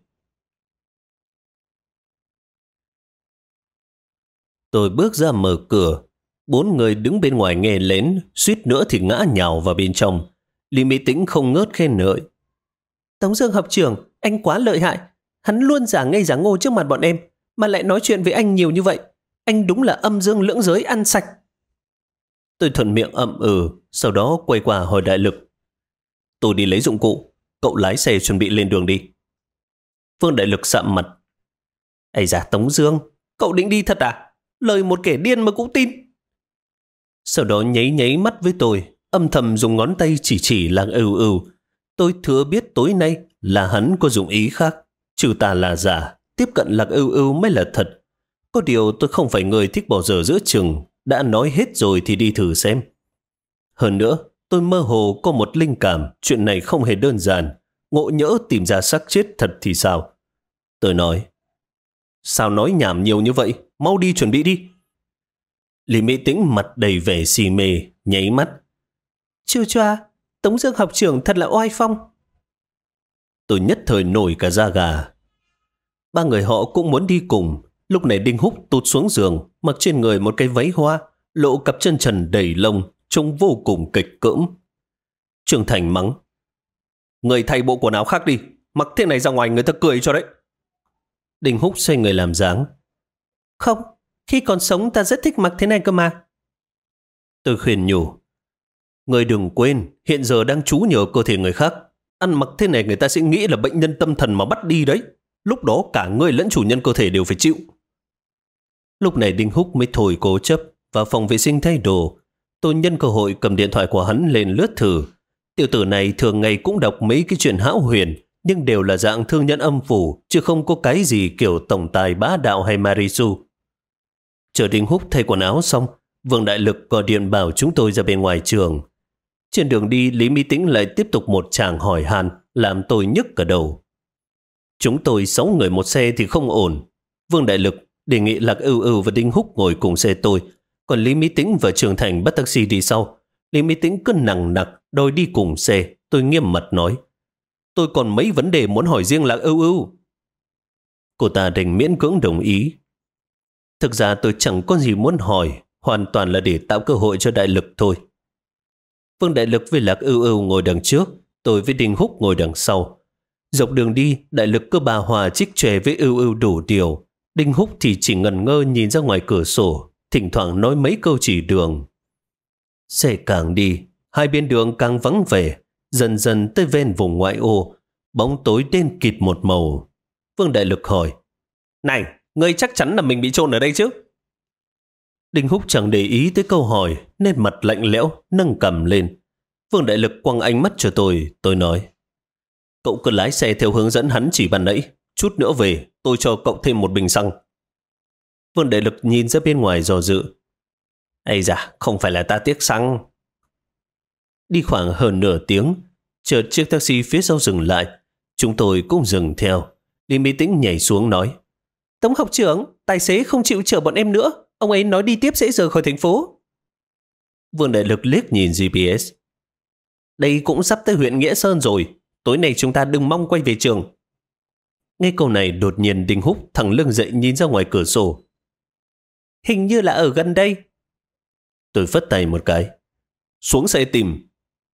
Tôi bước ra mở cửa. 4 người đứng bên ngoài nghe lén, suýt nữa thì ngã nhào vào bên trong. Lý Mỹ Tĩnh không ngớt khen ngợi. Tống Dương học trưởng, anh quá lợi hại. Hắn luôn giả ngây giả ngô trước mặt bọn em, mà lại nói chuyện với anh nhiều như vậy. Anh đúng là âm dương lưỡng giới ăn sạch. Tôi thuận miệng ậm sau đó quay qua hỏi Đại Lực. Tôi đi lấy dụng cụ, cậu lái xe chuẩn bị lên đường đi. Vương Đại Lực sạm mặt. Ây da Tống Dương, cậu định đi thật à? Lời một kẻ điên mà cũng tin. Sau đó nháy nháy mắt với tôi, âm thầm dùng ngón tay chỉ Lạc Ưu Ưu. Tôi thừa biết tối nay là hắn có dụng ý khác. Trừ ta là giả, tiếp cận Lạc Ưu Ưu mới là thật. Có điều tôi không phải người thích bỏ dở giữa chừng, đã nói hết rồi thì đi thử xem. Hơn nữa, tôi mơ hồ có một linh cảm chuyện này không hề đơn giản. Ngộ nhỡ tìm ra xác chết thật thì sao? Tôi nói, sao nói nhảm nhiều như vậy? Mau đi chuẩn bị đi. Lý Mỹ Tĩnh mặt đầy vẻ si mê, nháy mắt. Chưa choa, Tống Dương học trưởng thật là oai phong. Tôi nhất thời nổi cả da gà. 3 người họ cũng muốn đi cùng. Lúc này Đinh Húc tụt xuống giường, mặc trên người một cái váy hoa, lộ cặp chân trần đầy lông, trông vô cùng kịch cỡm. Trương Thành mắng, người thay bộ quần áo khác đi, mặc thế này ra ngoài người ta cười cho đấy. Đinh Húc xoay người làm dáng. Không, khi còn sống ta rất thích mặc thế này cơ mà. Tôi khuyên nhủ, người đừng quên, hiện giờ đang trú nhờ cơ thể người khác. Ăn mặc thế này người ta sẽ nghĩ là bệnh nhân tâm thần mà bắt đi đấy. Lúc đó cả người lẫn chủ nhân cơ thể đều phải chịu. Lúc này Đinh Húc mới thôi cố chấp vào phòng vệ sinh thay đồ. Tôi nhân cơ hội cầm điện thoại của hắn lên lướt thử. Tiểu tử này thường ngày cũng đọc mấy cái chuyện hão huyền, nhưng đều là dạng thương nhân âm phủ, chứ không có cái gì kiểu tổng tài bá đạo hay Marisu. Chờ Đinh Húc thay quần áo xong, Vương Đại Lực gọi điện bảo chúng tôi ra bên ngoài trường. Trên đường đi, Lý Mỹ Tĩnh lại tiếp tục một tràng hỏi han, làm tôi nhức cả đầu. Chúng tôi 6 người một xe thì không ổn. Vương Đại Lực đề nghị Lạc Ưu Ưu và Đinh Húc ngồi cùng xe tôi, còn Lý Mỹ Tĩnh và Trường Thành bắt taxi đi sau. Lý Mỹ Tĩnh cứ nằng nặc đòi đi cùng xe. Tôi nghiêm mặt nói, tôi còn mấy vấn đề muốn hỏi riêng Lạc Ưu Ưu. Cô ta đành miễn cưỡng đồng ý. Thực ra tôi chẳng có gì muốn hỏi, hoàn toàn là để tạo cơ hội cho Đại Lực thôi. Vương Đại Lực với Lạc Ưu Ưu ngồi đằng trước, tôi với Đinh Húc ngồi đằng sau. Dọc đường đi, Đại Lực cứ bà hòa trích chòe với Ưu Ưu đủ điều. Đinh Húc thì chỉ ngẩn ngơ nhìn ra ngoài cửa sổ, thỉnh thoảng nói mấy câu chỉ đường. Xe càng đi, hai bên đường càng vắng vẻ, dần dần tới ven vùng ngoại ô, bóng tối đen kịt một màu. Vương Đại Lực hỏi, này, ngươi chắc chắn là mình bị chôn ở đây chứ? Đinh Húc chẳng để ý tới câu hỏi, nên mặt lạnh lẽo, nâng cằm lên. Vương Đại Lực quăng ánh mắt cho tôi nói, cậu cứ lái xe theo hướng dẫn hắn chỉ ban nãy, chút nữa về, tôi cho cậu thêm một bình xăng. Vương Đại Lực nhìn ra bên ngoài dò dự. Ây da, không phải là ta tiếc xăng. Đi khoảng hơn nửa tiếng, chợt chiếc taxi phía sau dừng lại. Chúng tôi cũng dừng theo. Lý Mỹ Tĩnh nhảy xuống nói, Tống học trưởng, tài xế không chịu chở bọn em nữa. Ông ấy nói đi tiếp sẽ rời khỏi thành phố. Vương Đại Lực liếc nhìn GPS. Đây cũng sắp tới huyện Nghĩa Sơn rồi. Tối nay chúng ta đừng mong quay về trường. Nghe câu này đột nhiên Đinh Húc thẳng lưng dậy nhìn ra ngoài cửa sổ. Hình như là ở gần đây. Tôi phất tay một cái. Xuống xe tìm.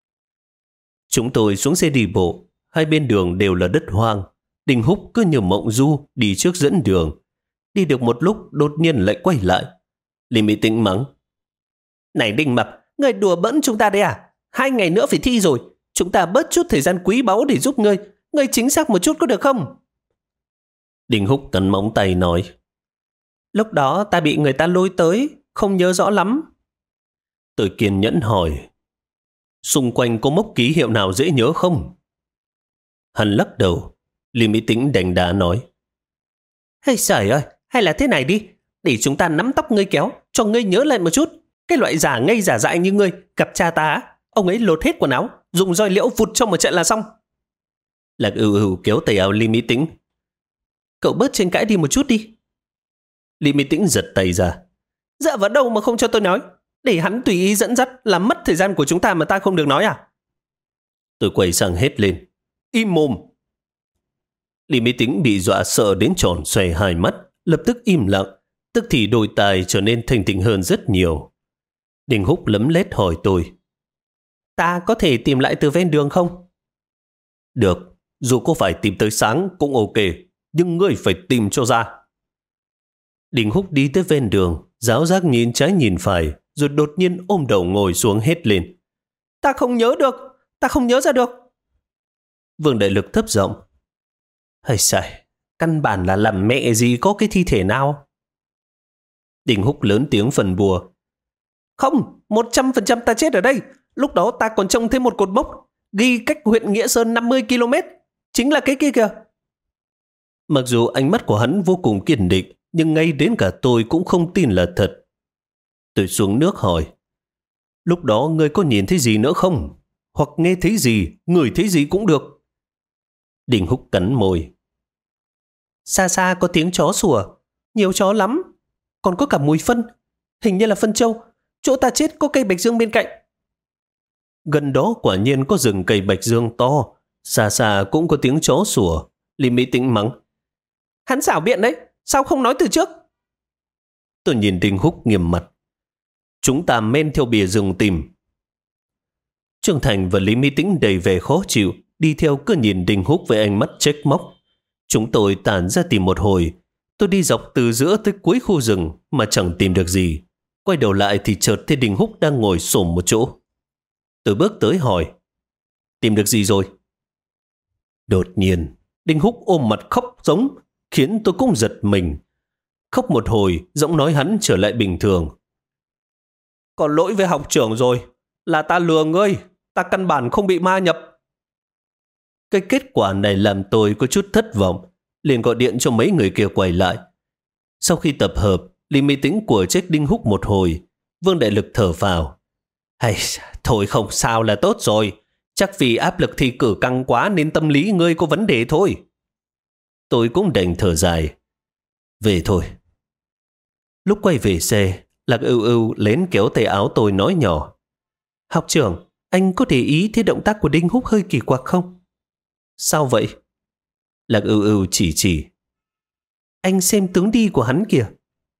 Chúng tôi xuống xe đi bộ. Hai bên đường đều là đất hoang. Đinh Húc cứ như mộng du đi trước dẫn đường. Đi được một lúc đột nhiên lại quay lại. Lý Mỹ Tĩnh mắng. Này Đinh Mập, ngươi đùa bỡn chúng ta đấy à? 2 ngày nữa phải thi rồi. Chúng ta bớt chút thời gian quý báu để giúp ngươi. Ngươi chính xác một chút có được không? Đinh Húc cắn móng tay nói. Lúc đó ta bị người ta lôi tới, không nhớ rõ lắm. Tôi kiên nhẫn hỏi. Xung quanh có mốc ký hiệu nào dễ nhớ không? Hắn lắc đầu. Lý Mỹ Tĩnh đành đá nói. Hay trời ơi, hay là thế này đi. Để chúng ta nắm tóc ngươi kéo, cho ngươi nhớ lại một chút. Cái loại giả ngây giả dại như ngươi, gặp cha ta, ông ấy lột hết quần áo, dùng roi liễu vụt trong một trận là xong. Lạc Ưu Ưu kéo tay áo Lý Mỹ Tĩnh. Cậu bớt tranh cãi đi một chút đi. Lý Mỹ Tĩnh giật tay ra. Dạ vào đâu mà không cho tôi nói? Để hắn tùy ý dẫn dắt làm mất thời gian của chúng ta mà ta không được nói à? Tôi quay sang hét lên. Im mồm! Lý Mỹ Tĩnh bị dọa sợ đến tròn xoay hai mắt, lập tức im lặng, tức thì đôi tai trở nên thanh tịnh hơn rất nhiều. Đinh Húc lấm lét hỏi tôi. Ta có thể tìm lại từ ven đường không? Được, dù có phải tìm tới sáng cũng ok, nhưng ngươi phải tìm cho ra. Đinh Húc đi tới ven đường, giáo giác nhìn trái nhìn phải, rồi đột nhiên ôm đầu ngồi xuống hét lên. Ta không nhớ được, ta không nhớ ra được. Vương Đại Lực thấp giọng. Hay sai, căn bản là làm mẹ gì có cái thi thể nào? Đinh Húc lớn tiếng phần bùa. Không, 100% ta chết ở đây. Lúc đó ta còn trông thấy một cột mốc ghi cách huyện Nghĩa Sơn 50 km. Chính là cái kia kìa. Mặc dù ánh mắt của hắn vô cùng kiên định, nhưng ngay đến cả tôi cũng không tin là thật. Tôi xuống nước hỏi. Lúc đó ngươi có nhìn thấy gì nữa không? Hoặc nghe thấy gì, ngửi thấy gì cũng được. Đinh Húc cắn môi. Xa xa có tiếng chó sủa. Nhiều chó lắm. Còn có cả mùi phân. Hình như là phân trâu. Chỗ ta chết có cây bạch dương bên cạnh. Gần đó quả nhiên có rừng cây bạch dương to. Xa xa cũng có tiếng chó sủa. Lý Mỹ Tĩnh mắng. Hắn xảo biện đấy. Sao không nói từ trước? Tôi nhìn Đinh Húc nghiêm mặt. Chúng ta men theo bìa rừng tìm. Trương Thành và Lý Mỹ Tĩnh đầy vẻ khó chịu, đi theo cứ nhìn Đinh Húc với ánh mắt trách móc. Chúng tôi tản ra tìm một hồi. Tôi đi dọc từ giữa tới cuối khu rừng mà chẳng tìm được gì. Quay đầu lại thì chợt thấy Đinh Húc đang ngồi xổm một chỗ. Tôi bước tới hỏi. Tìm được gì rồi? Đột nhiên, Đinh Húc ôm mặt khóc giống, khiến tôi cũng giật mình. Khóc một hồi, giọng nói hắn trở lại bình thường. Có lỗi với học trưởng rồi. Là ta lừa ngươi. Ta căn bản không bị ma nhập. Cái kết quả này làm tôi có chút thất vọng. Liền gọi điện cho mấy người kia quay lại. Sau khi tập hợp, Lý Mỹ Tĩnh của trách Đinh Húc một hồi. Vương Đại Lực thở phào. Hay, thôi không sao là tốt rồi. Chắc vì áp lực thi cử căng quá nên tâm lý ngươi có vấn đề thôi. Tôi cũng đành thở dài. Về thôi. Lúc quay về xe, Lạc Ưu Ưu lén kéo tay áo tôi nói nhỏ. Học trưởng, anh có để ý thấy động tác của Đinh Húc hơi kỳ quặc không? Sao vậy? Lạc Ưu Ưu chỉ. Anh xem tướng đi của hắn kìa.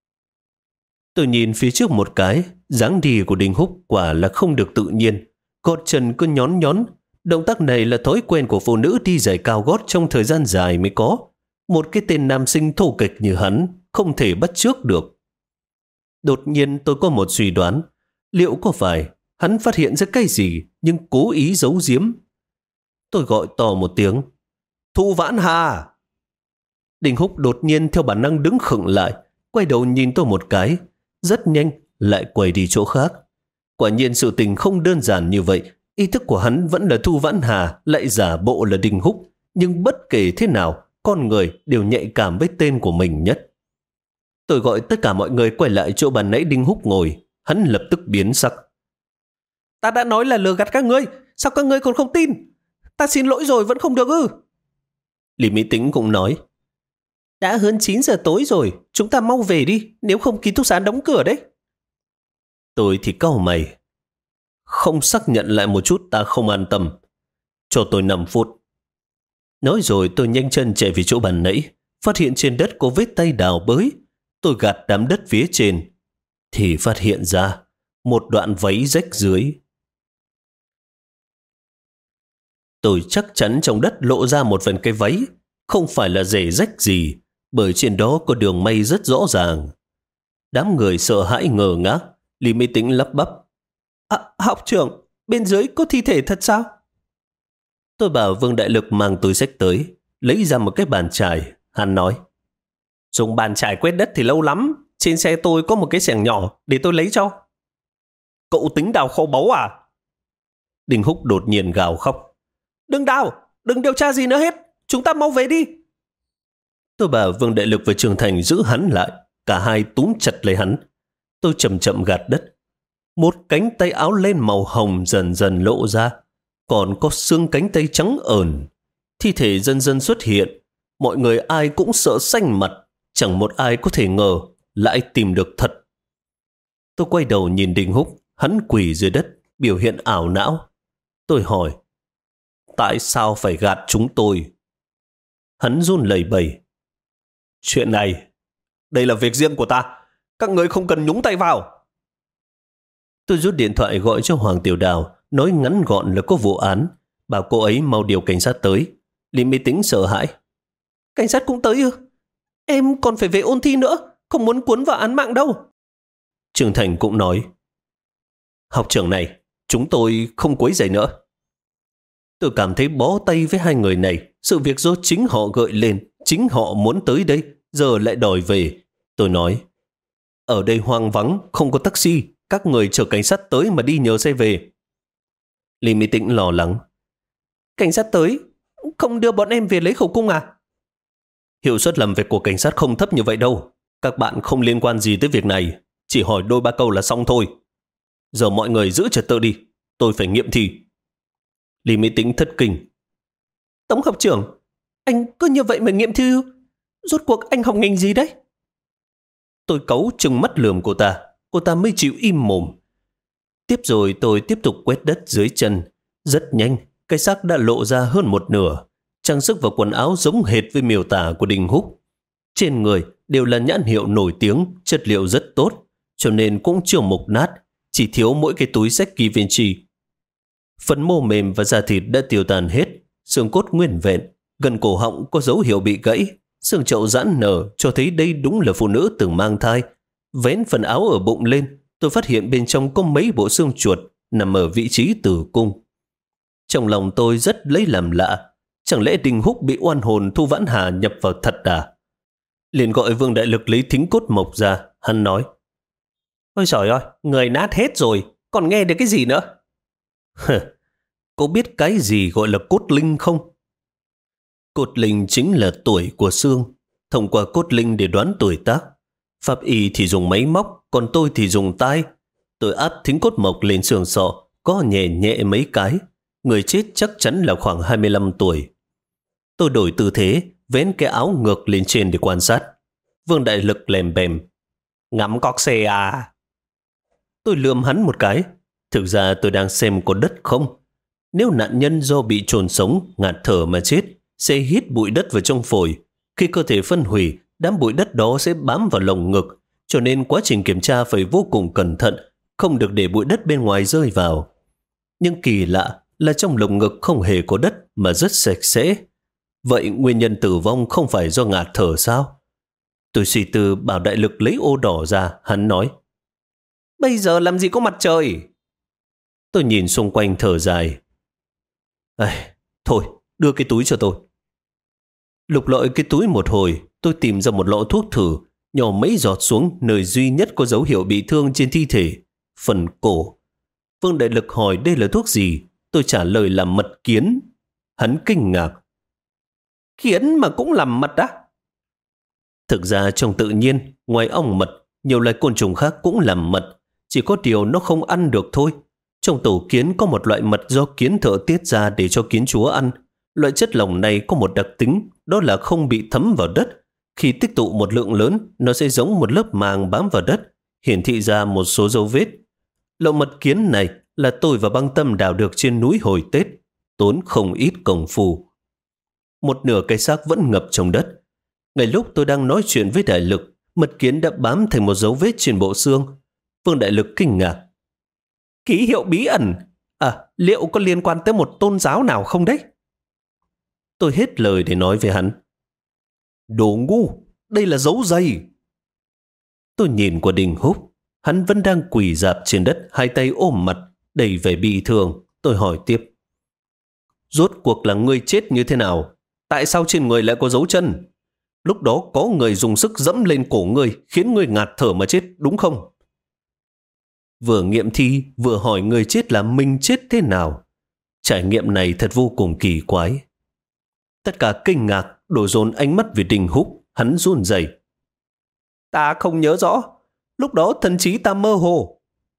Tôi nhìn phía trước một cái, dáng đi của Đinh Húc quả là không được tự nhiên. Gót chân cứ nhón nhón. Động tác này là thói quen của phụ nữ đi giày cao gót trong thời gian dài mới có. Một cái tên nam sinh thô kệch như hắn không thể bắt chước được. Đột nhiên tôi có một suy đoán. Liệu có phải hắn phát hiện ra cái gì nhưng cố ý giấu giếm? Tôi gọi to một tiếng. Thu Vãn Hà! Đinh Húc đột nhiên theo bản năng đứng khựng lại, quay đầu nhìn tôi một cái. Rất nhanh lại quay đi chỗ khác. Quả nhiên sự tình không đơn giản như vậy. Ý thức của hắn vẫn là Thu Vãn Hà, lại giả bộ là Đinh Húc. Nhưng bất kể thế nào, con người đều nhạy cảm với tên của mình nhất. Tôi gọi tất cả mọi người quay lại chỗ bàn nãy Đinh Húc ngồi. Hắn lập tức biến sắc. Ta đã nói là lừa gạt các ngươi, sao các ngươi còn không tin? Ta xin lỗi rồi vẫn không được ư? Lý Mỹ Tĩnh cũng nói. Đã hơn 9 giờ tối rồi, chúng ta mau về đi, nếu không ký túc xá đóng cửa đấy. Tôi thì cau mày. Không xác nhận lại một chút ta không an tâm. Cho tôi 5 phút. Nói rồi tôi nhanh chân chạy về chỗ bàn nãy, phát hiện trên đất có vết tay đào bới. Tôi gạt đám đất phía trên, thì phát hiện ra một đoạn váy rách dưới. Tôi chắc chắn trong đất lộ ra một phần cái váy, không phải là rẻ rách gì, bởi trên đó có đường may rất rõ ràng. Đám người sợ hãi ngờ ngác, Lý Mỹ Tĩnh lắp bắp. Học trưởng, bên dưới có thi thể thật sao? Tôi bảo Vương Đại Lực mang túi xách tới, lấy ra một cái bàn chải. Hắn nói, dùng bàn chải quét đất thì lâu lắm, trên xe tôi có một cái xẻng nhỏ, để tôi lấy cho. Cậu tính đào kho báu à? Đinh Húc đột nhiên gào khóc. Đừng đào, đừng điều tra gì nữa hết, chúng ta mau về đi. Tôi bảo Vương Đại Lực và Trường Thành giữ hắn lại, cả hai túm chặt lấy hắn. Tôi chậm chậm gạt đất. Một cánh tay áo len màu hồng dần dần lộ ra, còn có xương cánh tay trắng ẩn. Thi thể dần dần xuất hiện, mọi người ai cũng sợ xanh mặt, chẳng một ai có thể ngờ lại tìm được thật. Tôi quay đầu nhìn Đinh Húc, hắn quỳ dưới đất, biểu hiện ảo não. Tôi hỏi, tại sao phải gạt chúng tôi? Hắn run lẩy bẩy. Chuyện này, đây là việc riêng của ta, các người không cần nhúng tay vào. Tôi rút điện thoại gọi cho Hoàng Tiểu Đào, nói ngắn gọn là có vụ án, bảo cô ấy mau điều cảnh sát tới. Lý Mỹ Tĩnh sợ hãi. Cảnh sát cũng tới ư? Em còn phải về ôn thi nữa, không muốn cuốn vào án mạng đâu. Trường Thành cũng nói, học trưởng này, chúng tôi không quấy rầy nữa. Tôi cảm thấy bó tay với hai người này, sự việc do chính họ gợi lên, chính họ muốn tới đây, giờ lại đòi về. Tôi nói, ở đây hoang vắng, không có taxi, các người chờ cảnh sát tới mà đi nhờ xe về. Lý Mỹ Tĩnh lo lắng. Cảnh sát tới, không đưa bọn em về lấy khẩu cung à? Hiệu suất làm việc của cảnh sát không thấp như vậy đâu. Các bạn không liên quan gì tới việc này, chỉ hỏi đôi ba câu là xong thôi. Giờ mọi người giữ trật tự đi, tôi phải nghiệm thi. Lý Mỹ Tĩnh thất kinh. Tống học trưởng, anh cứ như vậy mà nghiệm thi ư? Rốt cuộc anh học ngành gì đấy? Tôi cáu trừng mắt lườm cô ta mới chịu im mồm. Tiếp rồi tôi tiếp tục quét đất dưới chân. Rất nhanh, cái xác đã lộ ra hơn một nửa. Trang sức và quần áo giống hệt với miêu tả của Đinh Húc. Trên người đều là nhãn hiệu nổi tiếng, chất liệu rất tốt, cho nên cũng chưa mục nát, chỉ thiếu mỗi cái túi xách Givenchy. Phần mô mềm và da thịt đã tiêu tan hết, xương cốt nguyên vẹn, gần cổ họng có dấu hiệu bị gãy, xương chậu giãn nở cho thấy đây đúng là phụ nữ từng mang thai. Vén phần áo ở bụng lên, tôi phát hiện bên trong có mấy bộ xương chuột nằm ở vị trí tử cung. Trong lòng tôi rất lấy làm lạ, chẳng lẽ Đinh Húc bị oan hồn Thu Vãn Hà nhập vào thật à? Liền gọi Vương Đại Lực lấy thính cốt mộc ra, hắn nói, ôi trời ơi, người nát hết rồi, còn nghe được cái gì nữa? Có biết cái gì gọi là cốt linh không? Cốt linh chính là tuổi của xương, thông qua cốt linh để đoán tuổi tác. Pháp y thì dùng máy móc, còn tôi thì dùng tai. Tôi áp thính cốt mộc lên xương sọ, có nhẹ nhẹ mấy cái. Người chết chắc chắn là khoảng 25 tuổi. Tôi đổi tư thế, vén cái áo ngược lên trên để quan sát. Vương Đại Lực lèm bèm. Ngắm cóc xe à? Tôi lườm hắn một cái. Thực ra tôi đang xem có đất không. Nếu nạn nhân do bị chôn sống, ngạt thở mà chết, sẽ hít bụi đất vào trong phổi. Khi cơ thể phân hủy, đám bụi đất đó sẽ bám vào lồng ngực, cho nên quá trình kiểm tra phải vô cùng cẩn thận, không được để bụi đất bên ngoài rơi vào. Nhưng kỳ lạ là trong lồng ngực không hề có đất mà rất sạch sẽ. Vậy nguyên nhân tử vong không phải do ngạt thở sao? Tôi suy tư bảo Đại Lực lấy ô đỏ ra, hắn nói, bây giờ làm gì có mặt trời? Tôi nhìn xung quanh thở dài. Thôi, đưa cái túi cho tôi. Lục lọi cái túi một hồi, tôi tìm ra một lọ thuốc thử, nhỏ mấy giọt xuống nơi duy nhất có dấu hiệu bị thương trên thi thể, phần cổ. Vương Đại Lực hỏi đây là thuốc gì, tôi trả lời là mật kiến. Hắn kinh ngạc. Kiến mà cũng làm mật á? Thực ra trong tự nhiên, ngoài ong mật, nhiều loài côn trùng khác cũng làm mật, chỉ có điều nó không ăn được thôi. Trong tổ kiến có một loại mật do kiến thợ tiết ra để cho kiến chúa ăn. Loại chất lỏng này có một đặc tính, đó là không bị thấm vào đất. Khi tích tụ một lượng lớn, nó sẽ giống một lớp màng bám vào đất, hiển thị ra một số dấu vết. Lọ mật kiến này là tôi và Băng Tâm đào được trên núi hồi Tết, tốn không ít công phu. một nửa cái xác vẫn ngập trong đất. Ngay lúc tôi đang nói chuyện với Đại Lực, mật kiến đã bám thành một dấu vết trên bộ xương. Vương Đại Lực kinh ngạc. Ký hiệu bí ẩn? Liệu có liên quan tới một tôn giáo nào không đấy? Tôi hết lời để nói với hắn. Đồ ngu, đây là dấu giày. Tôi nhìn qua Đình Húc, hắn vẫn đang quỳ rạp trên đất, hai tay ôm mặt, đầy vẻ bi thương. Tôi hỏi tiếp. Rốt cuộc là ngươi chết như thế nào? Tại sao trên người lại có dấu chân? Lúc đó có người dùng sức dẫm lên cổ ngươi, khiến ngươi ngạt thở mà chết, đúng không? Vừa nghiệm thi, vừa hỏi người chết là mình chết thế nào. Trải nghiệm này thật vô cùng kỳ quái. Tất cả kinh ngạc, đổ dồn ánh mắt về Đình Húc, hắn run rẩy. Ta không nhớ rõ, lúc đó thần trí ta mơ hồ.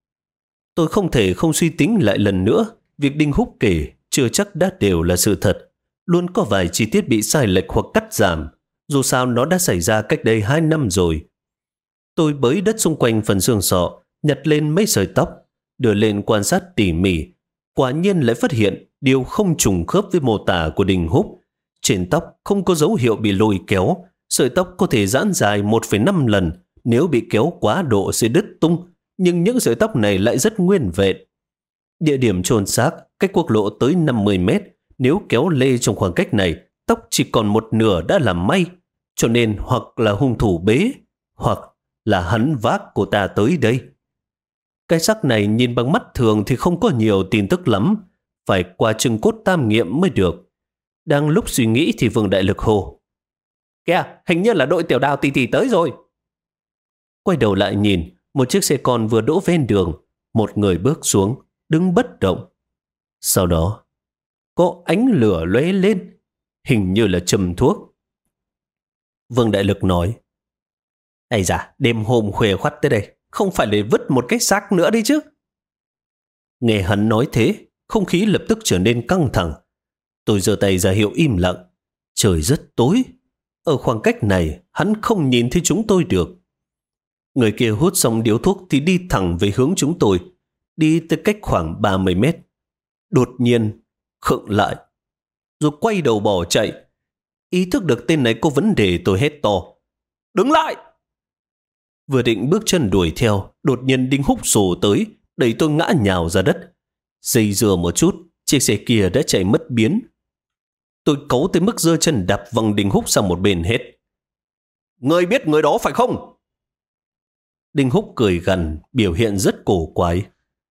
Tôi không thể không suy tính lại lần nữa. Việc Đình Húc kể chưa chắc đã đều là sự thật. Luôn có vài chi tiết bị sai lệch hoặc cắt giảm. Dù sao nó đã xảy ra cách đây 2 năm rồi. Tôi bới đất xung quanh phần xương sọ, nhặt lên mấy sợi tóc, đưa lên quan sát tỉ mỉ. Quả nhiên lại phát hiện điều không trùng khớp với mô tả của Đình Húc. Trên tóc không có dấu hiệu bị lôi kéo. Sợi tóc có thể giãn dài 1,5 lần, nếu bị kéo quá độ sẽ đứt tung. Nhưng những sợi tóc này lại rất nguyên vẹn. Địa điểm chôn xác cách quốc lộ tới 50 mét. Nếu kéo lê trong khoảng cách này, tóc chỉ còn một nửa đã làm may. Cho nên hoặc là hung thủ bế, hoặc là hắn vác cô ta tới đây. Cái xác này nhìn bằng mắt thường thì không có nhiều tin tức lắm, phải qua chừng cốt tam nghiệm mới được. Đang lúc suy nghĩ thì Vương Đại Lực hô. Kìa, hình như là đội tiểu đào tì tì tới rồi. Quay đầu lại nhìn, một chiếc xe con vừa đỗ ven đường, một người bước xuống, đứng bất động. Sau đó, có ánh lửa lóe lên, hình như là châm thuốc. Vương Đại Lực nói. Ây da, đêm hôm khuya khoắt tới đây, không phải để vứt một cái xác nữa đi chứ. Nghe hắn nói thế, không khí lập tức trở nên căng thẳng. Tôi giơ tay ra hiệu im lặng. Trời rất tối. Ở khoảng cách này, hắn không nhìn thấy chúng tôi được. Người kia hút xong điếu thuốc thì đi thẳng về hướng chúng tôi. Đi tới cách khoảng 30 mét. Đột nhiên, khựng lại. Rồi quay đầu bỏ chạy. Ý thức được tên này có vấn đề, tôi hét to. Đứng lại! Vừa định bước chân đuổi theo, đột nhiên Đinh Húc sổ tới, đẩy tôi ngã nhào ra đất. Dây dưa một chút, chiếc xe kia đã chạy mất biến. Tôi cáu tới mức giơ chân đạp văng Đinh Húc sang một bên hết. Ngươi biết người đó phải không? Đinh Húc cười gằn, biểu hiện rất cổ quái.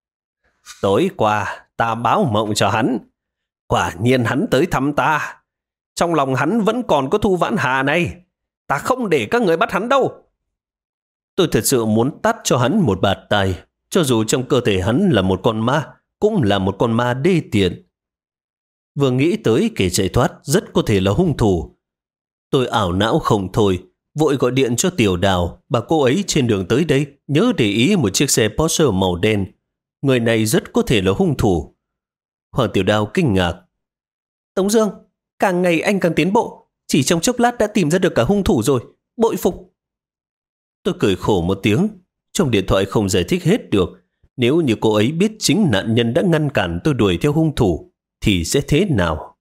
Tối qua, ta báo mộng cho hắn. Quả nhiên hắn tới thăm ta. Trong lòng hắn vẫn còn có Thu Vãn Hà này. Ta không để các người bắt hắn đâu. Tôi thật sự muốn tát cho hắn một bạt tai. Cho dù trong cơ thể hắn là một con ma, cũng là một con ma đê tiện. Vừa nghĩ tới kẻ chạy thoát rất có thể là hung thủ. Tôi ảo não không thôi, vội gọi điện cho Tiểu Đào, bà cô ấy trên đường tới đây nhớ để ý một chiếc xe Porsche màu đen. Người này rất có thể là hung thủ. Hoàng Tiểu Đào kinh ngạc. Tống Dương, càng ngày anh càng tiến bộ, chỉ trong chốc lát đã tìm ra được cả hung thủ rồi, bội phục. Tôi cười khổ một tiếng, trong điện thoại không giải thích hết được. Nếu như cô ấy biết chính nạn nhân đã ngăn cản tôi đuổi theo hung thủ, thì sẽ thế nào?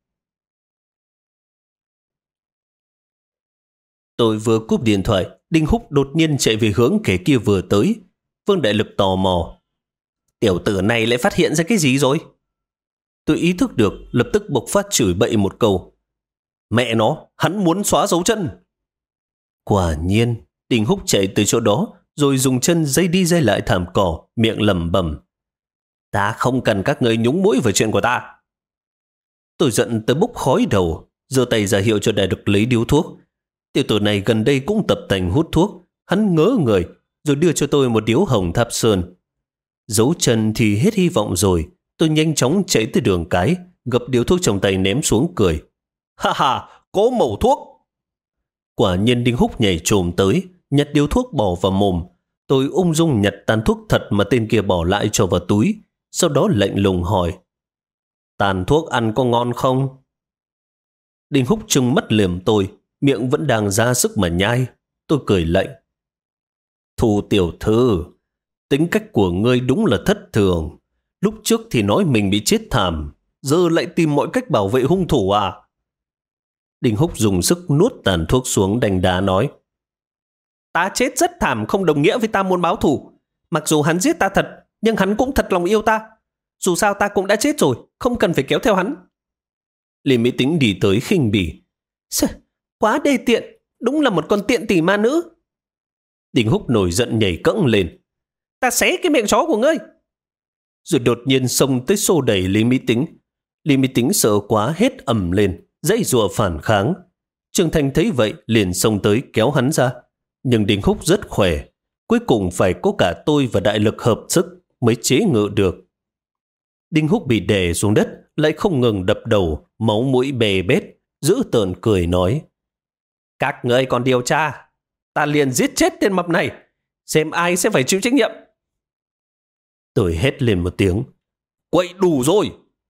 Tôi vừa cúp điện thoại, Đinh Húc đột nhiên chạy về hướng kẻ kia vừa tới. Vương Đại Lực tò mò. Tiểu tử này lại phát hiện ra cái gì rồi? Tôi ý thức được, lập tức bộc phát chửi bậy một câu. Mẹ nó, hắn muốn xóa dấu chân. Quả nhiên, Đinh Húc chạy từ chỗ đó, rồi dùng chân dây đi dây lại thảm cỏ, miệng lẩm bẩm. Ta không cần các người nhúng mũi vào chuyện của ta. Tôi giận tới bốc khói đầu, giơ tay ra hiệu cho Đại Lực lấy điếu thuốc. Tiểu tử này gần đây cũng tập tành hút thuốc, hắn ngớ người, rồi đưa cho tôi một điếu hồng Tháp Sơn. Dấu chân thì hết hy vọng rồi, tôi nhanh chóng chạy tới đường cái, gập điếu thuốc trong tay ném xuống cười. Ha ha, có mẩu thuốc. Quả nhiên Đinh Húc nhảy trồm tới, nhặt điếu thuốc bỏ vào mồm. Tôi ung dung nhặt tàn thuốc thật mà tên kia bỏ lại cho vào túi, sau đó lạnh lùng hỏi. Tàn thuốc ăn có ngon không? Đinh Húc trừng mắt liềm tôi, miệng vẫn đang ra sức mà nhai. Tôi cười lạnh. Thu tiểu thư, tính cách của ngươi đúng là thất thường. Lúc trước thì nói mình bị chết thảm, giờ lại tìm mọi cách bảo vệ hung thủ à? Đinh Húc dùng sức nuốt tàn thuốc xuống, đành đá nói: Ta chết rất thảm không đồng nghĩa với ta muốn báo thù. Mặc dù hắn giết ta thật, nhưng hắn cũng thật lòng yêu ta. Dù sao ta cũng đã chết rồi, không cần phải kéo theo hắn. Lý Mỹ Tính đi tới khinh bỉ: Quá đê tiện, đúng là một con tiện tỷ ma nữ. Đinh Húc nổi giận nhảy cẫng lên: Ta xé cái miệng chó của ngươi! Rồi đột nhiên xông tới xô đẩy Lý Mỹ Tính. Lý Mỹ Tính sợ quá hét ầm lên, dãy giụa phản kháng. Trương Thanh thấy vậy liền xông tới kéo hắn ra. Nhưng Đinh Húc rất khỏe, cuối cùng phải có cả tôi và đại lực hợp sức mới chế ngự được. Đinh Húc bị đè xuống đất, lại không ngừng đập đầu, máu mũi bè bết, dữ tợn cười nói: Các ngươi còn điều tra, ta liền giết chết tên mập này, xem ai sẽ phải chịu trách nhiệm. Tôi hét lên một tiếng: Quậy đủ rồi!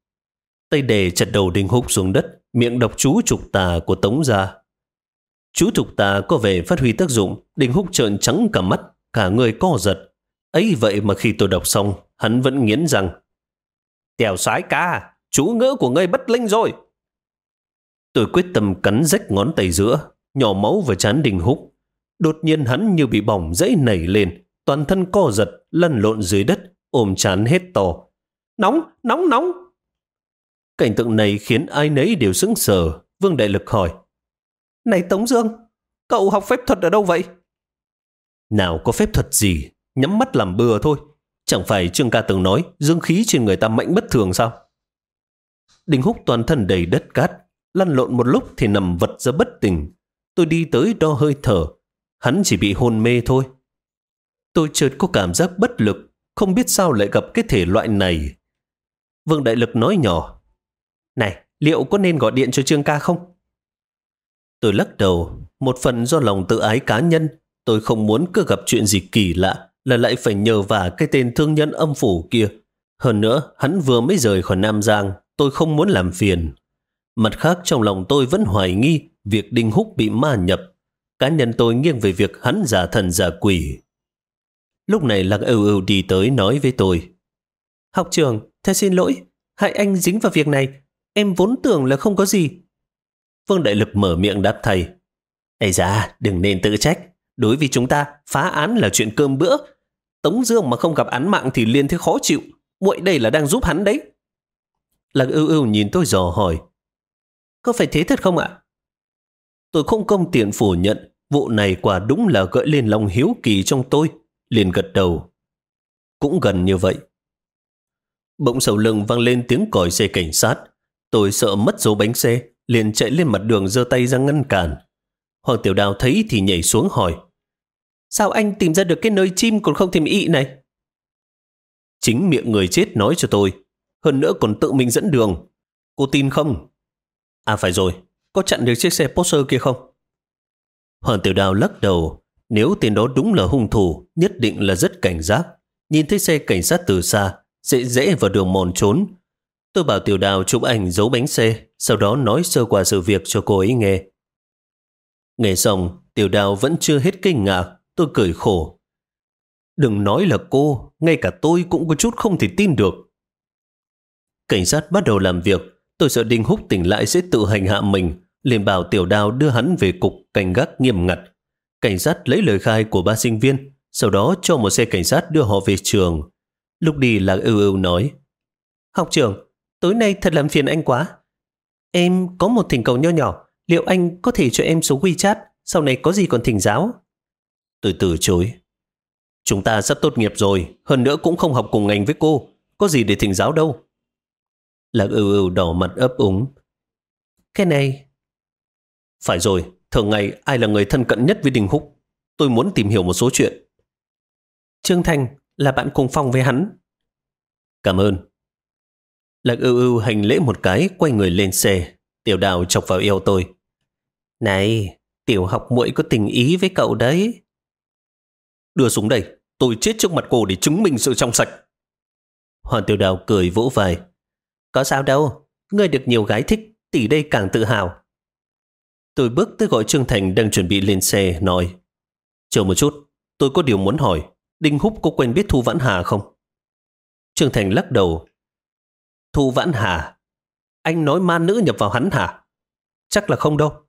Tay đè chặt đầu Đinh Húc xuống đất, miệng đọc chú trục tà của Tống gia. Chú trục tà có vẻ phát huy tác dụng. Đinh Húc trợn trắng cả mắt, cả người co giật. Ấy vậy mà khi tôi đọc xong, hắn vẫn nghiến răng: Tèo soái ca, chú ngữ của ngươi bất linh rồi. Tôi quyết tâm cắn rách ngón tay giữa, nhỏ máu vào trán Đinh Húc. Đột nhiên hắn như bị bỏng dãy nảy lên, toàn thân co giật, lăn lộn dưới đất, ôm trán hét to: Nóng, nóng, nóng! Cảnh tượng này khiến ai nấy đều sững sờ. Vương Đại Lực hỏi: Này Tống Dương, cậu học phép thuật ở đâu vậy? Nào có phép thuật gì, nhắm mắt làm bừa thôi. Chẳng phải Trương ca từng nói dương khí trên người ta mạnh bất thường sao? Đinh Húc toàn thân đầy đất cát, lăn lộn một lúc thì nằm vật ra bất tỉnh. Tôi đi tới đo hơi thở, hắn chỉ bị hôn mê thôi. Tôi chợt có cảm giác bất lực, không biết sao lại gặp cái thể loại này. Vương Đại Lực nói nhỏ: Này, liệu có nên gọi điện cho Trương ca không? Tôi lắc đầu. Một phần do lòng tự ái cá nhân, tôi không muốn cứ gặp chuyện gì kỳ lạ là lại phải nhờ vả cái tên thương nhân âm phủ kia. Hơn nữa, hắn vừa mới rời khỏi Nam Giang, tôi không muốn làm phiền. Mặt khác, trong lòng tôi vẫn hoài nghi việc Đinh Húc bị ma nhập. Cá nhân tôi nghiêng về việc hắn giả thần giả quỷ. Lúc này Lạc Ưu Ưu đi tới nói với tôi: Học trưởng, thật xin lỗi, hại anh dính vào việc này. Em vốn tưởng là không có gì. Vương Đại Lực mở miệng đáp thay: Ây da, đừng nên tự trách. Đối với chúng ta, phá án là chuyện cơm bữa. Tống Dương mà không gặp án mạng thì liền thấy khó chịu. Muội đây là đang giúp hắn đấy. Lạc Ưu Ưu nhìn tôi dò hỏi: Có phải thế thật không ạ? Tôi không công tiện phủ nhận. Vụ này quả đúng là gợi lên lòng hiếu kỳ trong tôi. Liền gật đầu: Cũng gần như vậy. Bỗng sau lưng vang lên tiếng còi xe cảnh sát. Tôi sợ mất dấu bánh xe, liền chạy lên mặt đường giơ tay ra ngăn cản. Hoàng Tiểu Đào thấy thì nhảy xuống hỏi: Sao anh tìm ra được cái nơi chim còn không thèm ị này? Chính miệng người chết nói cho tôi. Hơn nữa còn tự mình dẫn đường. Cô tin không? À phải rồi, có chặn được chiếc xe Porsche kia không? Hoàng Tiểu Đào lắc đầu. Nếu tên đó đúng là hung thủ, nhất định là rất cảnh giác. Nhìn thấy xe cảnh sát từ xa, sẽ dễ vào đường mòn trốn. Tôi bảo Tiểu Đào chụp ảnh dấu bánh xe, sau đó nói sơ qua sự việc cho cô ấy nghe. Nghe xong, Tiểu Đào vẫn chưa hết kinh ngạc. Tôi cười khổ: Đừng nói là cô, ngay cả tôi cũng có chút không thể tin được. Cảnh sát bắt đầu làm việc. Tôi sợ Đinh Húc tỉnh lại sẽ tự hành hạ mình, liền bảo Tiểu Đào đưa hắn về cục cảnh gác nghiêm ngặt. Cảnh sát lấy lời khai của ba sinh viên, sau đó cho một xe cảnh sát đưa họ về trường. Lúc đi Lạc Ưu Ưu nói: Học trưởng, tối nay thật làm phiền anh quá. Em có một thỉnh cầu nho nhỏ, liệu anh có thể cho em số WeChat, sau này có gì còn thỉnh giáo? Tôi từ chối. Chúng ta sắp tốt nghiệp rồi, hơn nữa cũng không học cùng ngành với cô, có gì để thỉnh giáo đâu. Lạc Ưu Ưu đỏ mặt ấp úng: Cái này... Phải rồi, thường ngày ai là người thân cận nhất với Đinh Húc? Tôi muốn tìm hiểu một số chuyện. Trương Thành là bạn cùng phòng với hắn. Cảm ơn. Lạc Ưu Ưu hành lễ một cái, quay người lên xe. Tiểu Đào chọc vào eo tôi: Này, tiểu học muội có tình ý với cậu đấy. Đưa xuống đây, tôi chết trước mặt cô để chứng minh sự trong sạch. Hoàng Tiểu Đào cười vỗ vai: Có sao đâu, ngươi được nhiều gái thích, tỷ đây càng tự hào. Tôi bước tới gọi Trương Thành đang chuẩn bị lên xe, nói: Chờ một chút, tôi có điều muốn hỏi. Đinh Húc có quen biết Thu Vãn Hà không? Trương Thành lắc đầu: Thu Vãn Hà? Anh nói ma nữ nhập vào hắn hả? Chắc là không đâu.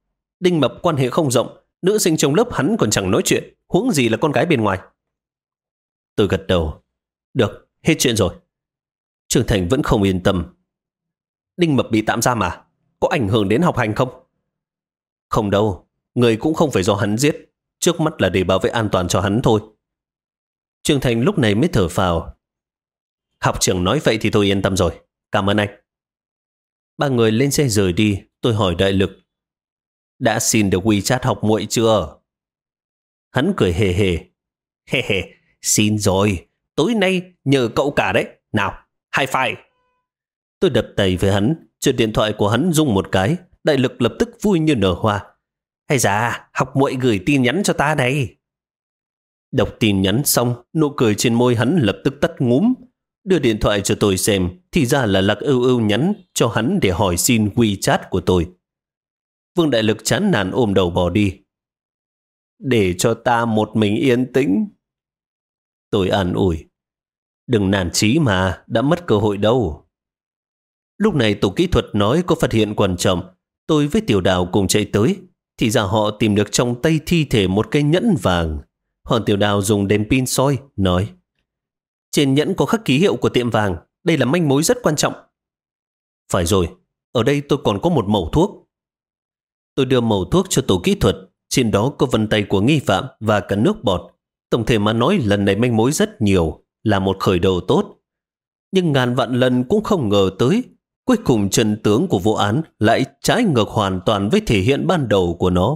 Đinh Mập quan hệ không rộng, nữ sinh trong lớp hắn còn chẳng nói chuyện, huống gì là con gái bên ngoài. Tôi gật đầu. Được, hết chuyện rồi. Trương Thành vẫn không yên tâm. Đinh Mập bị tạm giam à? Có ảnh hưởng đến học hành không? Không đâu, người cũng không phải do hắn giết. Trước mắt là để bảo vệ an toàn cho hắn thôi. Trương Thành lúc này mới thở phào. Học trưởng nói vậy thì tôi yên tâm rồi. Cảm ơn anh. Ba người lên xe rời đi. Tôi hỏi Đại Lực. Đã xin được WeChat học muội chưa? Hắn cười hề hề. Hề hề, xin rồi. Tối nay nhờ cậu cả đấy. Nào, high five. Tôi đập tay với hắn. Trên điện thoại của hắn rung một cái. Đại Lực lập tức vui như nở hoa. Hay da, học muội gửi tin nhắn cho ta đây. Đọc tin nhắn xong, nụ cười trên môi hắn lập tức tắt ngúm. Đưa điện thoại cho tôi xem, thì ra là Lạc Ưu Ưu nhắn cho hắn để hỏi xin WeChat của tôi. Vương Đại Lực chán nản ôm đầu bỏ đi. Để cho ta một mình yên tĩnh. Tôi an ủi. Đừng nản chí mà, đã mất cơ hội đâu. Lúc này tổ kỹ thuật nói có phát hiện quan trọng. Tôi với Tiểu Đào cùng chạy tới. Thì ra họ tìm được trong tay thi thể một cây nhẫn vàng. Hoàng Tiểu Đào dùng đèn pin soi, nói. Trên nhẫn có khắc ký hiệu của tiệm vàng. Đây là manh mối rất quan trọng. Phải rồi, ở đây tôi còn có một mẩu thuốc. Tôi đưa mẩu thuốc cho tổ kỹ thuật. Trên đó có vân tay của nghi phạm và cả nước bọt. Tổng thể mà nói lần này manh mối rất nhiều, là một khởi đầu tốt. Nhưng ngàn vạn lần cũng không ngờ tới. Cuối cùng chân tướng của vụ án lại trái ngược hoàn toàn với thể hiện ban đầu của nó.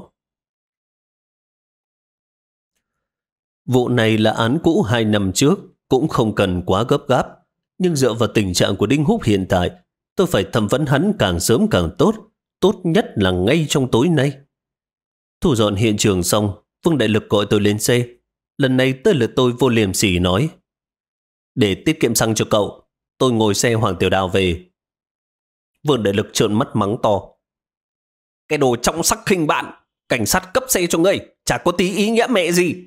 Vụ này là án cũ 2 năm trước, cũng không cần quá gấp gáp. Nhưng dựa vào tình trạng của Đinh Húc hiện tại, tôi phải thẩm vấn hắn càng sớm càng tốt. Tốt nhất là ngay trong tối nay. Thu dọn hiện trường xong, Vương Đại Lực gọi tôi lên xe. Lần này tới lượt tôi vô liềm sỉ nói. Để tiết kiệm xăng cho cậu, tôi ngồi xe Hoàng Tiểu Đào về. Vương Đại Lực trợn mắt mắng to. Cái đồ trọng sắc khinh bạn, cảnh sát cấp xe cho ngươi, chả có tí ý nghĩa mẹ gì.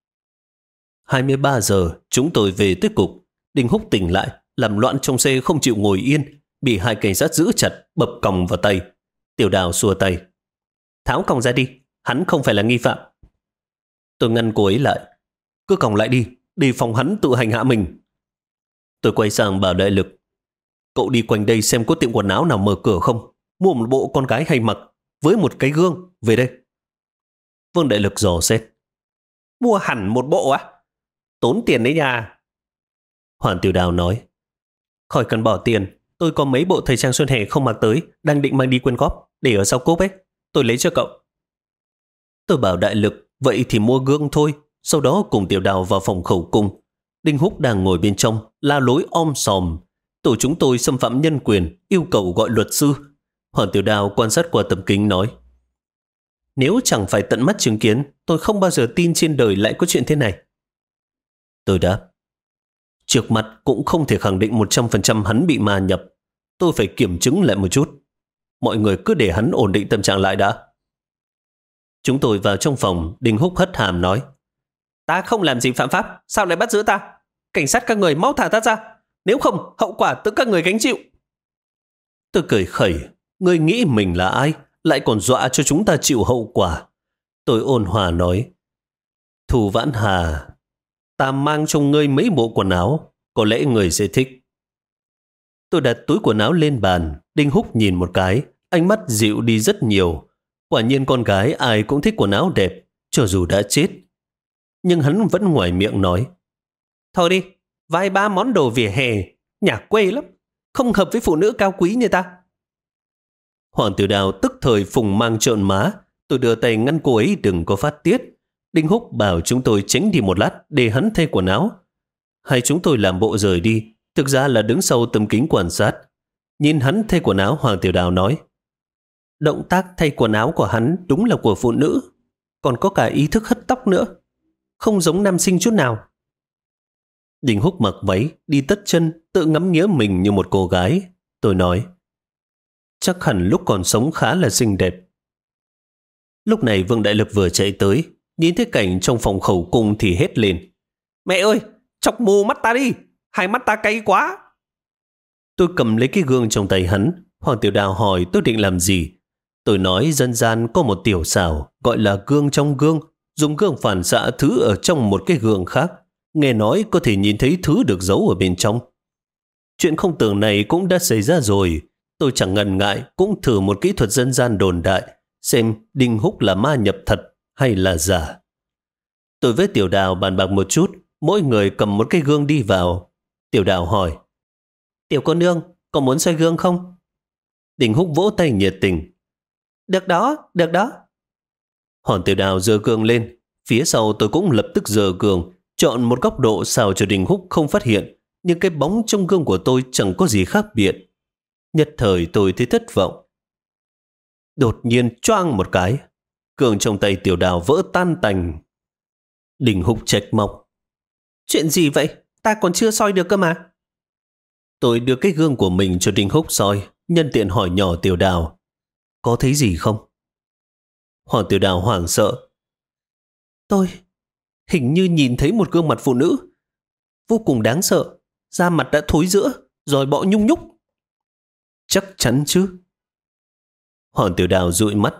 23 giờ, chúng tôi về tới cục. Đinh Húc tỉnh lại, làm loạn trong xe không chịu ngồi yên, bị 2 cảnh sát giữ chặt, bập còng vào tay. Tiểu Đào xua tay. Tháo còng ra đi, hắn không phải là nghi phạm. Tôi ngăn cô ấy lại. Cứ còng lại đi, đề phòng hắn tự hành hạ mình. Tôi quay sang bảo Đại Lực. Cậu đi quanh đây xem có tiệm quần áo nào mở cửa không. Mua một bộ con gái hay mặc, với một cái gương, về đây. Vương Đại Lực dò xét. Mua hẳn một bộ á? Tốn tiền đấy nha. Hoàng Tiểu Đào nói. Khỏi cần bỏ tiền, tôi có mấy bộ thời trang xuân hè không mặc tới, đang định mang đi quyên góp, để ở sau cốp ấy. Tôi lấy cho cậu. Tôi bảo Đại Lực, vậy thì mua gương thôi. Sau đó cùng Tiểu Đào vào phòng khẩu cung. Đinh Húc đang ngồi bên trong, la lối om sòm. Tổ chúng tôi xâm phạm nhân quyền, yêu cầu gọi luật sư. Hoàng Tiểu Đào quan sát qua tấm kính nói. Nếu chẳng phải tận mắt chứng kiến, tôi không bao giờ tin trên đời lại có chuyện thế này. Tôi đáp. Trước mặt cũng không thể khẳng định 100% hắn bị ma nhập. Tôi phải kiểm chứng lại một chút. Mọi người cứ để hắn ổn định tâm trạng lại đã. Chúng tôi vào trong phòng, Đinh Húc hất hàm nói. Ta không làm gì phạm pháp, sao lại bắt giữ ta? Cảnh sát các người mau thả ta ra. Nếu không, hậu quả tự các người gánh chịu. Tôi cười khẩy. Ngươi nghĩ mình là ai? Lại còn dọa cho chúng ta chịu hậu quả. Tôi ôn hòa nói. Thù Vãn Hà, ta mang cho ngươi mấy bộ quần áo. Có lẽ ngươi sẽ thích. Tôi đặt túi quần áo lên bàn. Đinh Húc nhìn một cái. Ánh mắt dịu đi rất nhiều. Quả nhiên con gái ai cũng thích quần áo đẹp, cho dù đã chết. Nhưng hắn vẫn ngoài miệng nói. Thôi đi, vài 3 món đồ vỉa hè, nhà quê lắm, không hợp với phụ nữ cao quý như ta. Hoàng Tiểu Đào tức thời phùng mang trợn má. Tôi đưa tay ngăn cô ấy đừng có phát tiết. Đinh Húc bảo chúng tôi tránh đi một lát để hắn thay quần áo. Hay chúng tôi làm bộ rời đi, thực ra là đứng sau tấm kính quan sát. Nhìn hắn thay quần áo, Hoàng Tiểu Đào nói. Động tác thay quần áo của hắn đúng là của phụ nữ, còn có cả ý thức hất tóc nữa, không giống nam sinh chút nào. Đinh Húc mặc váy, đi tất chân, tự ngắm nghía mình như một cô gái. Tôi nói, chắc hẳn lúc còn sống khá là xinh đẹp. Lúc này Vương Đại Lực vừa chạy tới, nhìn thấy cảnh trong phòng khẩu cung thì hét lên. Mẹ ơi, chọc mù mắt ta đi, hai mắt ta cay quá. Tôi cầm lấy cái gương trong tay hắn. Hoàng Tiểu Đào hỏi tôi định làm gì. Tôi nói dân gian có một tiểu xảo gọi là gương trong gương, dùng gương phản xạ thứ ở trong một cái gương khác. Nghe nói có thể nhìn thấy thứ được giấu ở bên trong. Chuyện không tưởng này cũng đã xảy ra rồi. Tôi chẳng ngần ngại cũng thử một kỹ thuật dân gian đồn đại, xem Đinh Húc là ma nhập thật hay là giả. Tôi với Tiểu Đào bàn bạc một chút, mỗi người cầm một cái gương đi vào. Tiểu Đào hỏi, Tiểu cô nương, có muốn soi gương không? Đinh Húc vỗ tay nhiệt tình. Được đó, được đó. Hòn Tiểu Đào giơ gương lên, phía sau tôi cũng lập tức giơ gương, chọn một góc độ sao cho Đinh Húc không phát hiện, nhưng cái bóng trong gương của tôi chẳng có gì khác biệt. Nhất thời tôi thấy thất vọng. Đột nhiên choang một cái, gương trong tay Tiểu Đào vỡ tan tành. Đinh Húc trách móc, chuyện gì vậy? Ta còn chưa soi được cơ mà. Tôi đưa cái gương của mình cho Đinh Húc soi, nhân tiện hỏi nhỏ Tiểu Đào, có thấy gì không? Hòn Tiểu Đào hoảng sợ. Tôi hình như nhìn thấy một gương mặt phụ nữ, vô cùng đáng sợ, da mặt đã thối rữa, rồi bọ nhung nhúc. Chắc chắn chứ? Hòn Tiểu Đào dụi mắt.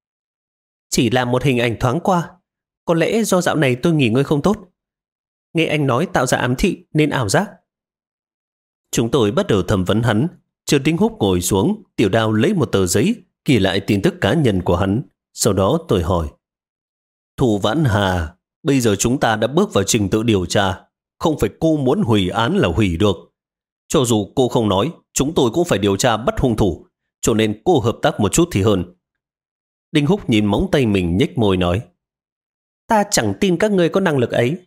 Chỉ là một hình ảnh thoáng qua, có lẽ do dạo này tôi nghỉ ngơi không tốt. Nghe anh nói tạo ra ám thị nên ảo giác. Chúng tôi bắt đầu thẩm vấn hắn. Chờ Đinh Húc ngồi xuống, Tiểu Đào lấy một tờ giấy ghi lại tin tức cá nhân của hắn. Sau đó tôi hỏi, Thu Vãn Hà, bây giờ chúng ta đã bước vào trình tự điều tra. Không phải cô muốn hủy án là hủy được. Cho dù cô không nói, chúng tôi cũng phải điều tra bắt hung thủ. Cho nên cô hợp tác một chút thì hơn. Đinh Húc nhìn móng tay mình nhếch môi nói, ta chẳng tin các ngươi có năng lực ấy.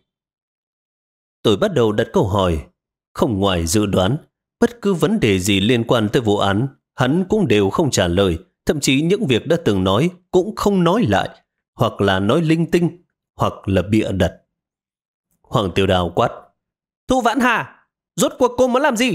Tôi bắt đầu đặt câu hỏi. Không ngoài dự đoán, bất cứ vấn đề gì liên quan tới vụ án, hắn cũng đều không trả lời. Thậm chí những việc đã từng nói cũng không nói lại, hoặc là nói linh tinh, hoặc là bịa đặt. Hoàng Tiểu Đào quát, Thu Vãn Hà, rốt cuộc cô muốn làm gì?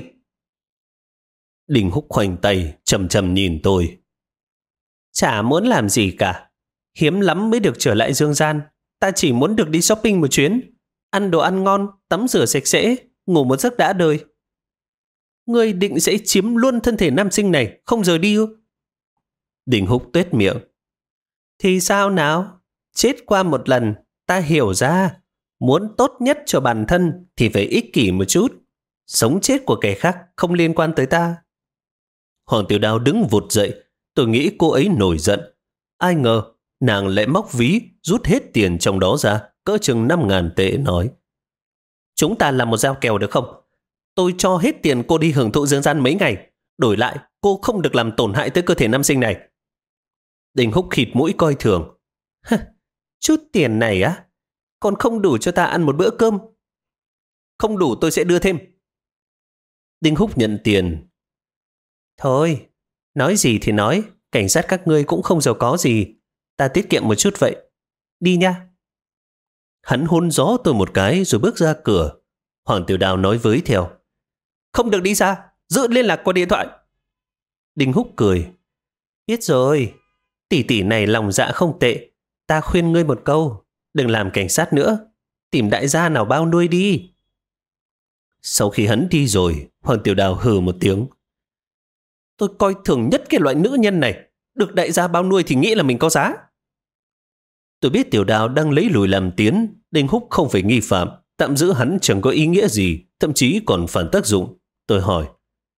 Đinh Húc khoanh tay, chầm chầm nhìn tôi. Chả muốn làm gì cả. Hiếm lắm mới được trở lại dương gian. Ta chỉ muốn được đi shopping một chuyến, ăn đồ ăn ngon, tắm rửa sạch sẽ, ngủ một giấc đã đời. Ngươi định sẽ chiếm luôn thân thể nam sinh này, không rời đi ư? Đinh Húc tuét miệng. Thì sao nào? Chết qua một lần, ta hiểu ra. Muốn tốt nhất cho bản thân thì phải ích kỷ một chút. Sống chết của kẻ khác không liên quan tới ta. Hoàng Tiểu Đào đứng vụt dậy. Tôi nghĩ cô ấy nổi giận. Ai ngờ, nàng lại móc ví, rút hết tiền trong đó ra, cỡ chừng 5.000 tệ nói. Chúng ta làm một giao kèo được không? Tôi cho hết tiền cô đi hưởng thụ dương gian mấy ngày. Đổi lại, cô không được làm tổn hại tới cơ thể nam sinh này. Đinh Húc khịt mũi coi thường. Chút tiền này á, còn không đủ cho ta ăn một bữa cơm. Không đủ tôi sẽ đưa thêm. Đinh Húc nhận tiền. Thôi, nói gì thì nói, cảnh sát các ngươi cũng không giàu có gì. Ta tiết kiệm một chút vậy. Đi nha. Hắn hôn gió tôi một cái rồi bước ra cửa. Hoàng Tiểu Đào nói với theo. Không được đi xa, giữ liên lạc qua điện thoại. Đinh Húc cười. Biết rồi, tỷ tỷ này lòng dạ không tệ. Ta khuyên ngươi một câu, đừng làm cảnh sát nữa. Tìm đại gia nào bao nuôi đi. Sau khi hắn đi rồi, Hoàng Tiểu Đào hừ một tiếng. Tôi coi thường nhất cái loại nữ nhân này. Được đại gia bao nuôi thì nghĩ là mình có giá. Tôi biết Tiểu Đào đang lấy lùi làm tiến. Đinh Húc không phải nghi phạm. Tạm giữ hắn chẳng có ý nghĩa gì, thậm chí còn phản tác dụng. Tôi hỏi,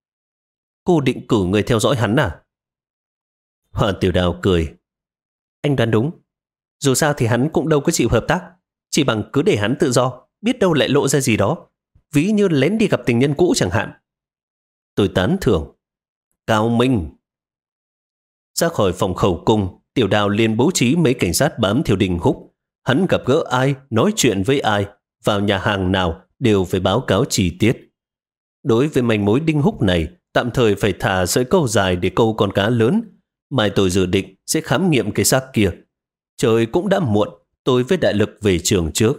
cô định cử người theo dõi hắn à? Hoàng Tiểu Đào cười. Anh đoán đúng. Dù sao thì hắn cũng đâu có chịu hợp tác. Chỉ bằng cứ để hắn tự do, biết đâu lại lộ ra gì đó. Ví như lén đi gặp tình nhân cũ chẳng hạn. Tôi tán thưởng. Cao minh. Ra khỏi phòng khẩu cung, Tiểu Đào liền bố trí mấy cảnh sát bám theo Đinh Húc. Hắn gặp gỡ ai, nói chuyện với ai, vào nhà hàng nào đều phải báo cáo chi tiết. Đối với manh mối Đinh Húc này, tạm thời phải thả sợi câu dài để câu con cá lớn. Mai tôi dự định sẽ khám nghiệm cái xác kia. Trời cũng đã muộn, tôi với Đại Lực về trường trước.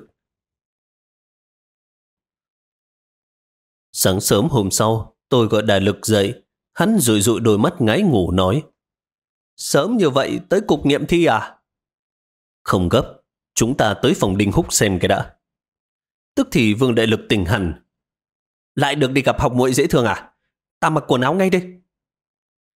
Sáng sớm hôm sau, tôi gọi Đại Lực dậy. Hắn rụi rụi đôi mắt ngái ngủ nói. Sớm như vậy tới cục nghiệm thi à? Không gấp, chúng ta tới phòng Đinh Húc xem cái đã. Tức thì Vương Đại Lực tỉnh hẳn. Lại được đi gặp học muội dễ thương à? Ta mặc quần áo ngay đây.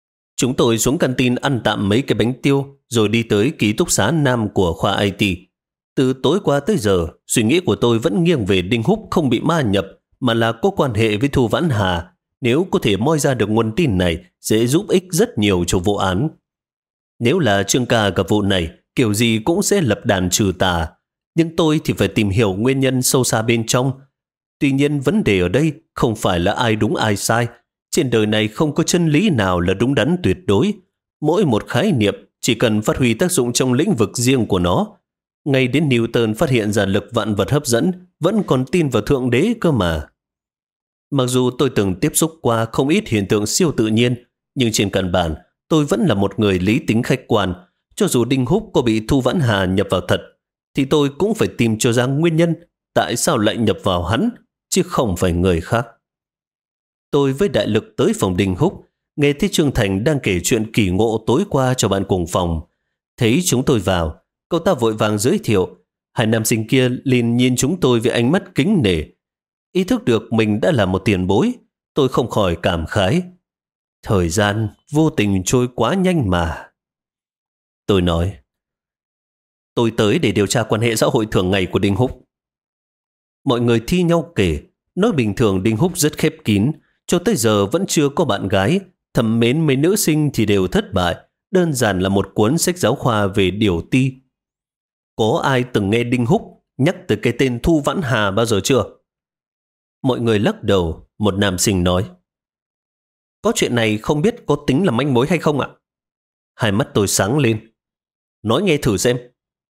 Chúng tôi xuống canteen ăn tạm mấy cái bánh tiêu rồi đi tới ký túc xá nam của khoa IT. Từ tối qua tới giờ, suy nghĩ của tôi vẫn nghiêng về Đinh Húc không bị ma nhập mà là có quan hệ với Thu Vãn Hà. Nếu có thể moi ra được nguồn tin này sẽ giúp ích rất nhiều cho vụ án. Nếu là Trương ca gặp vụ này, kiểu gì cũng sẽ lập đàn trừ tà. Nhưng tôi thì phải tìm hiểu nguyên nhân sâu xa bên trong. Tuy nhiên vấn đề ở đây không phải là ai đúng ai sai. Trên đời này không có chân lý nào là đúng đắn tuyệt đối. Mỗi một khái niệm chỉ cần phát huy tác dụng trong lĩnh vực riêng của nó. Ngay đến Newton phát hiện ra lực vạn vật hấp dẫn vẫn còn tin vào Thượng Đế cơ mà. Mặc dù tôi từng tiếp xúc qua không ít hiện tượng siêu tự nhiên, nhưng trên căn bản tôi vẫn là một người lý tính khách quan. Cho dù Đinh Húc có bị Thu Vãn Hà nhập vào thật, thì tôi cũng phải tìm cho ra nguyên nhân tại sao lại nhập vào hắn, chứ không phải người khác. Tôi với Đại Lực tới phòng Đinh Húc, nghe thấy Trương Thành đang kể chuyện kỳ ngộ tối qua cho bạn cùng phòng. Thấy chúng tôi vào, cậu ta vội vàng giới thiệu. Hai nam sinh kia liền nhìn chúng tôi với ánh mắt kính nể. Ý thức được mình đã là một tiền bối, tôi không khỏi cảm khái. Thời gian vô tình trôi quá nhanh mà. Tôi nói, tôi tới để điều tra quan hệ xã hội thường ngày của Đinh Húc. Mọi người thi nhau kể, nói bình thường Đinh Húc rất khép kín, cho tới giờ vẫn chưa có bạn gái, thầm mến mấy nữ sinh thì đều thất bại, đơn giản là một cuốn sách giáo khoa về điều ti. Có ai từng nghe Đinh Húc nhắc tới cái tên Thu Vãn Hà bao giờ chưa? Mọi người lắc đầu, một nam sinh nói. Có chuyện này không biết có tính là manh mối hay không ạ? Hai mắt tôi sáng lên. Nói nghe thử xem.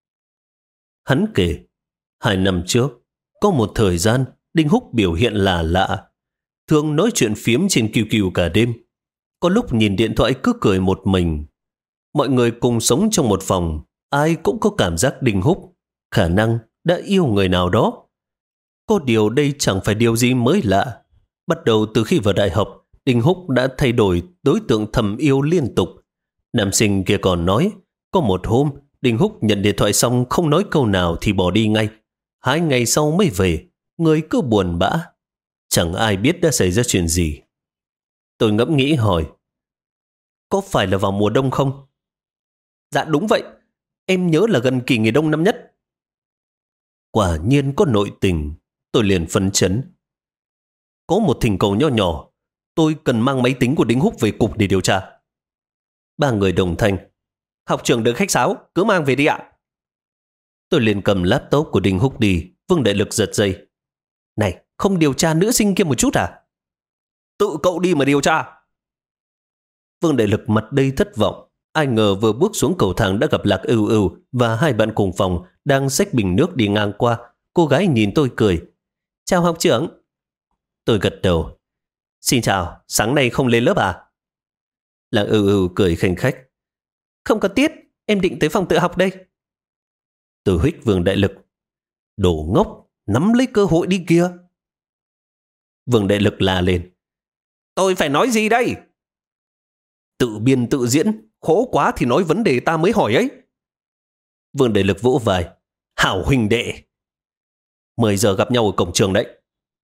Hắn kể, 2 năm trước, có một thời gian Đinh Húc biểu hiện là lạ. Thường nói chuyện phiếm trên QQ cả đêm. Có lúc nhìn điện thoại cứ cười một mình. Mọi người cùng sống trong một phòng, ai cũng có cảm giác Đinh Húc khả năng đã yêu người nào đó. Có điều đây chẳng phải điều gì mới lạ. Bắt đầu từ khi vào đại học, Đinh Húc đã thay đổi đối tượng thầm yêu liên tục. Nam sinh kia còn nói, có một hôm Đinh Húc nhận điện thoại xong không nói câu nào thì bỏ đi ngay. 2 ngày sau mới về, người cứ buồn bã. Chẳng ai biết đã xảy ra chuyện gì. Tôi ngẫm nghĩ hỏi, có phải là vào mùa đông không? Dạ đúng vậy, em nhớ là gần kỳ nghỉ đông năm nhất. Quả nhiên có nội tình, tôi liền phấn chấn. Có một thỉnh cầu nho nhỏ, tôi cần mang máy tính của Đinh Húc về cục để điều tra. 3 người đồng thanh, học trưởng đừng khách sáo, cứ mang về đi ạ. Tôi liền cầm laptop của Đinh Húc đi, Vương Đại Lực giật dây. Này, không điều tra nữ sinh kia một chút à? Tự cậu đi mà điều tra. Vương Đại Lực mặt đầy thất vọng. Ai ngờ vừa bước xuống cầu thang đã gặp Lạc Ưu Ưu và 2 bạn cùng phòng đang xách bình nước đi ngang qua. Cô gái nhìn tôi cười. Chào học trưởng. Tôi gật đầu. Xin chào, sáng nay không lên lớp à? Lạc Ưu Ưu cười khanh khách. Không có tiết, em định tới phòng tự học đây. Tôi huých Vương Đại Lực. Đồ ngốc, nắm lấy cơ hội đi kia. Vương Đại Lực la lên. Tôi phải nói gì đây? Tự biên tự diễn, khổ quá thì nói vấn đề ta mới hỏi ấy. Vương Đại Lực vỗ vai. Hảo huynh đệ. 10 giờ gặp nhau ở cổng trường đấy.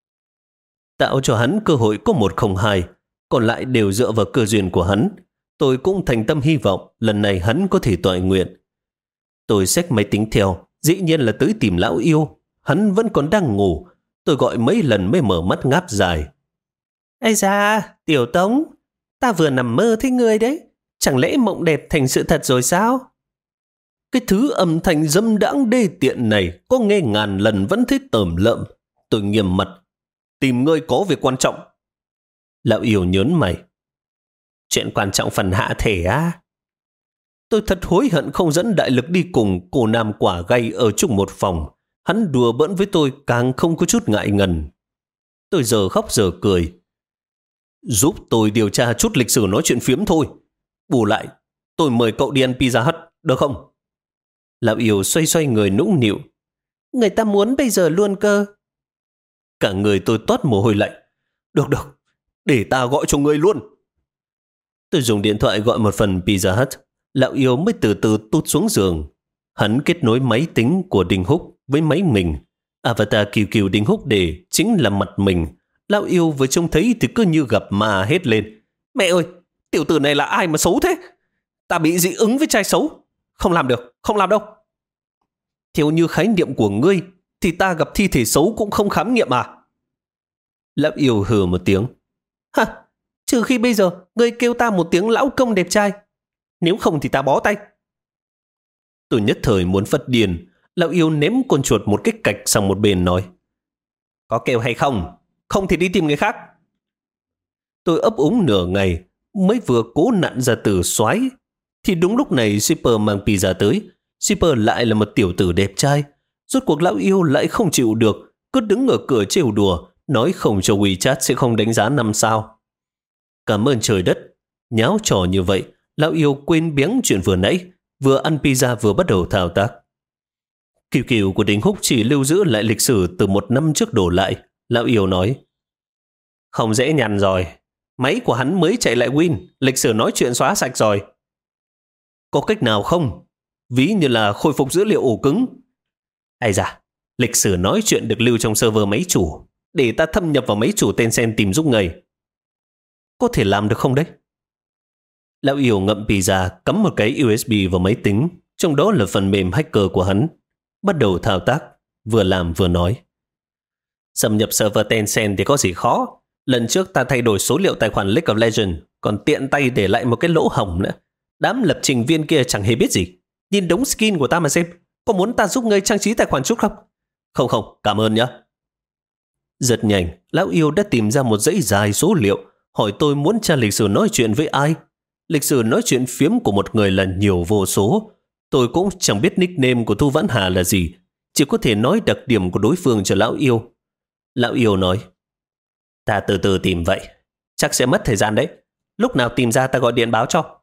Tạo cho hắn cơ hội có 1-0-2, còn lại đều dựa vào cơ duyên của hắn. Tôi cũng thành tâm hy vọng lần này hắn có thể toại nguyện. Tôi xách máy tính theo, dĩ nhiên là tới tìm lão yêu. Hắn vẫn còn đang ngủ. Tôi gọi mấy lần mới mở mắt ngáp dài. Ây da, Tiểu Tống, ta vừa nằm mơ thấy ngươi đấy. Chẳng lẽ mộng đẹp thành sự thật rồi sao? Cái thứ âm thanh dâm đãng đê tiện này có nghe ngàn lần vẫn thấy tởm lợm. Tôi nghiêm mặt. Tìm ngươi có việc quan trọng. Lão yêu nhớn mày. Chuyện quan trọng phần hạ thể á? Tôi thật hối hận không dẫn Đại Lực đi cùng cô nam quả gay ở chung một phòng. Hắn đùa bỡn với tôi càng không có chút ngại ngần. Tôi giờ khóc giờ cười. Giúp tôi điều tra chút lịch sử nói chuyện phiếm thôi. Bù lại, tôi mời cậu đi ăn Pizza Hut, được không? Lão yêu xoay xoay người nũng nịu. Người ta muốn bây giờ luôn cơ. Cả người tôi toát mồ hôi lạnh. Được, để ta gọi cho ngươi luôn. Tôi dùng điện thoại gọi một phần Pizza Hut. Lão yêu mới từ từ tút xuống giường. Hắn kết nối máy tính của Đinh Húc với máy mình. Avatar QQ Đinh Húc để chính là mặt mình. Lão yêu vừa trông thấy thì cứ như gặp ma hết lên. Mẹ ơi, Tiểu tử này là ai mà xấu thế? Ta bị dị ứng với trai xấu. Không làm được, không làm đâu. Theo như khái niệm của ngươi, thì ta gặp thi thể xấu cũng không khám nghiệm à? Lão yêu hừ một tiếng. Hả? Trừ khi bây giờ ngươi kêu ta một tiếng lão công đẹp trai. Nếu không thì ta bó tay. Tôi nhất thời muốn phát điên. Lão yêu ném con chuột một cái cạch sang một bên nói. Có kêu hay không? Không thì đi tìm người khác. Tôi ấp úng nửa ngày, mới vừa cố nặn ra từ xoái. Thì đúng lúc này shipper mang pizza tới. Shipper lại là một tiểu tử đẹp trai. Rốt cuộc lão yêu lại không chịu được, cứ đứng ở cửa trêu đùa, nói không cho WeChat sẽ không đánh giá 5 sao. Cảm ơn trời đất. Nháo trò như vậy, lão yêu quên biếng chuyện vừa nãy, vừa ăn pizza vừa bắt đầu thao tác. Kiểu kiểu của Đình Húc chỉ lưu giữ lại lịch sử từ 1 năm trước đổ lại. Lão yêu nói. Không dễ nhằn rồi. Máy của hắn mới chạy lại Win, lịch sử nói chuyện xóa sạch rồi. Có cách nào không? Ví như là khôi phục dữ liệu ổ cứng. Ai da, lịch sử nói chuyện được lưu trong server máy chủ, để ta thâm nhập vào máy chủ Tencent tìm giúp người. Có thể làm được không đấy? Lão yêu ngậm pizza, cắm một cái USB vào máy tính, trong đó là phần mềm hacker của hắn. Bắt đầu thao tác, vừa làm vừa nói. Xâm nhập server Tencent thì có gì khó. Lần trước ta thay đổi số liệu tài khoản League of Legends, còn tiện tay để lại một cái lỗ hổng nữa. Đám lập trình viên kia chẳng hề biết gì. Nhìn đống skin của ta mà xem, có muốn ta giúp ngươi trang trí tài khoản chút không? Không, cảm ơn nhé. Rất nhanh, lão yêu đã tìm ra một dãy dài số liệu, hỏi tôi muốn tra lịch sử nói chuyện với ai. Lịch sử nói chuyện phiếm của một người là nhiều vô số. Tôi cũng chẳng biết nickname của Thu Vãn Hà là gì, chỉ có thể nói đặc điểm của đối phương cho lão yêu. Lão yêu nói, ta từ từ tìm vậy, chắc sẽ mất thời gian đấy. Lúc nào tìm ra ta gọi điện báo cho.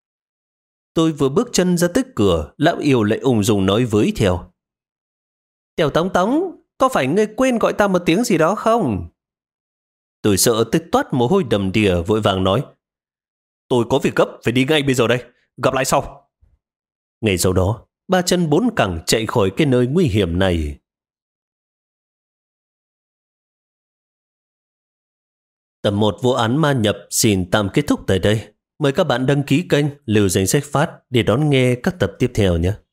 Tôi vừa bước chân ra tới cửa, lão yêu lại ung dung nói với theo. Tiểu Tống Tống, có phải ngươi quên gọi ta một tiếng gì đó không? Tôi sợ tới toát mồ hôi đầm đìa, vội vàng nói. Tôi có việc gấp, phải đi ngay bây giờ đây. Gặp lại sau. Ngày sau đó, 3 chân 4 cẳng chạy khỏi cái nơi nguy hiểm này. Tập 1 vụ án ma nhập xin tạm kết thúc tại đây. Mời các bạn đăng ký kênh Lưu Danh Sách Phát để đón nghe các tập tiếp theo nhé.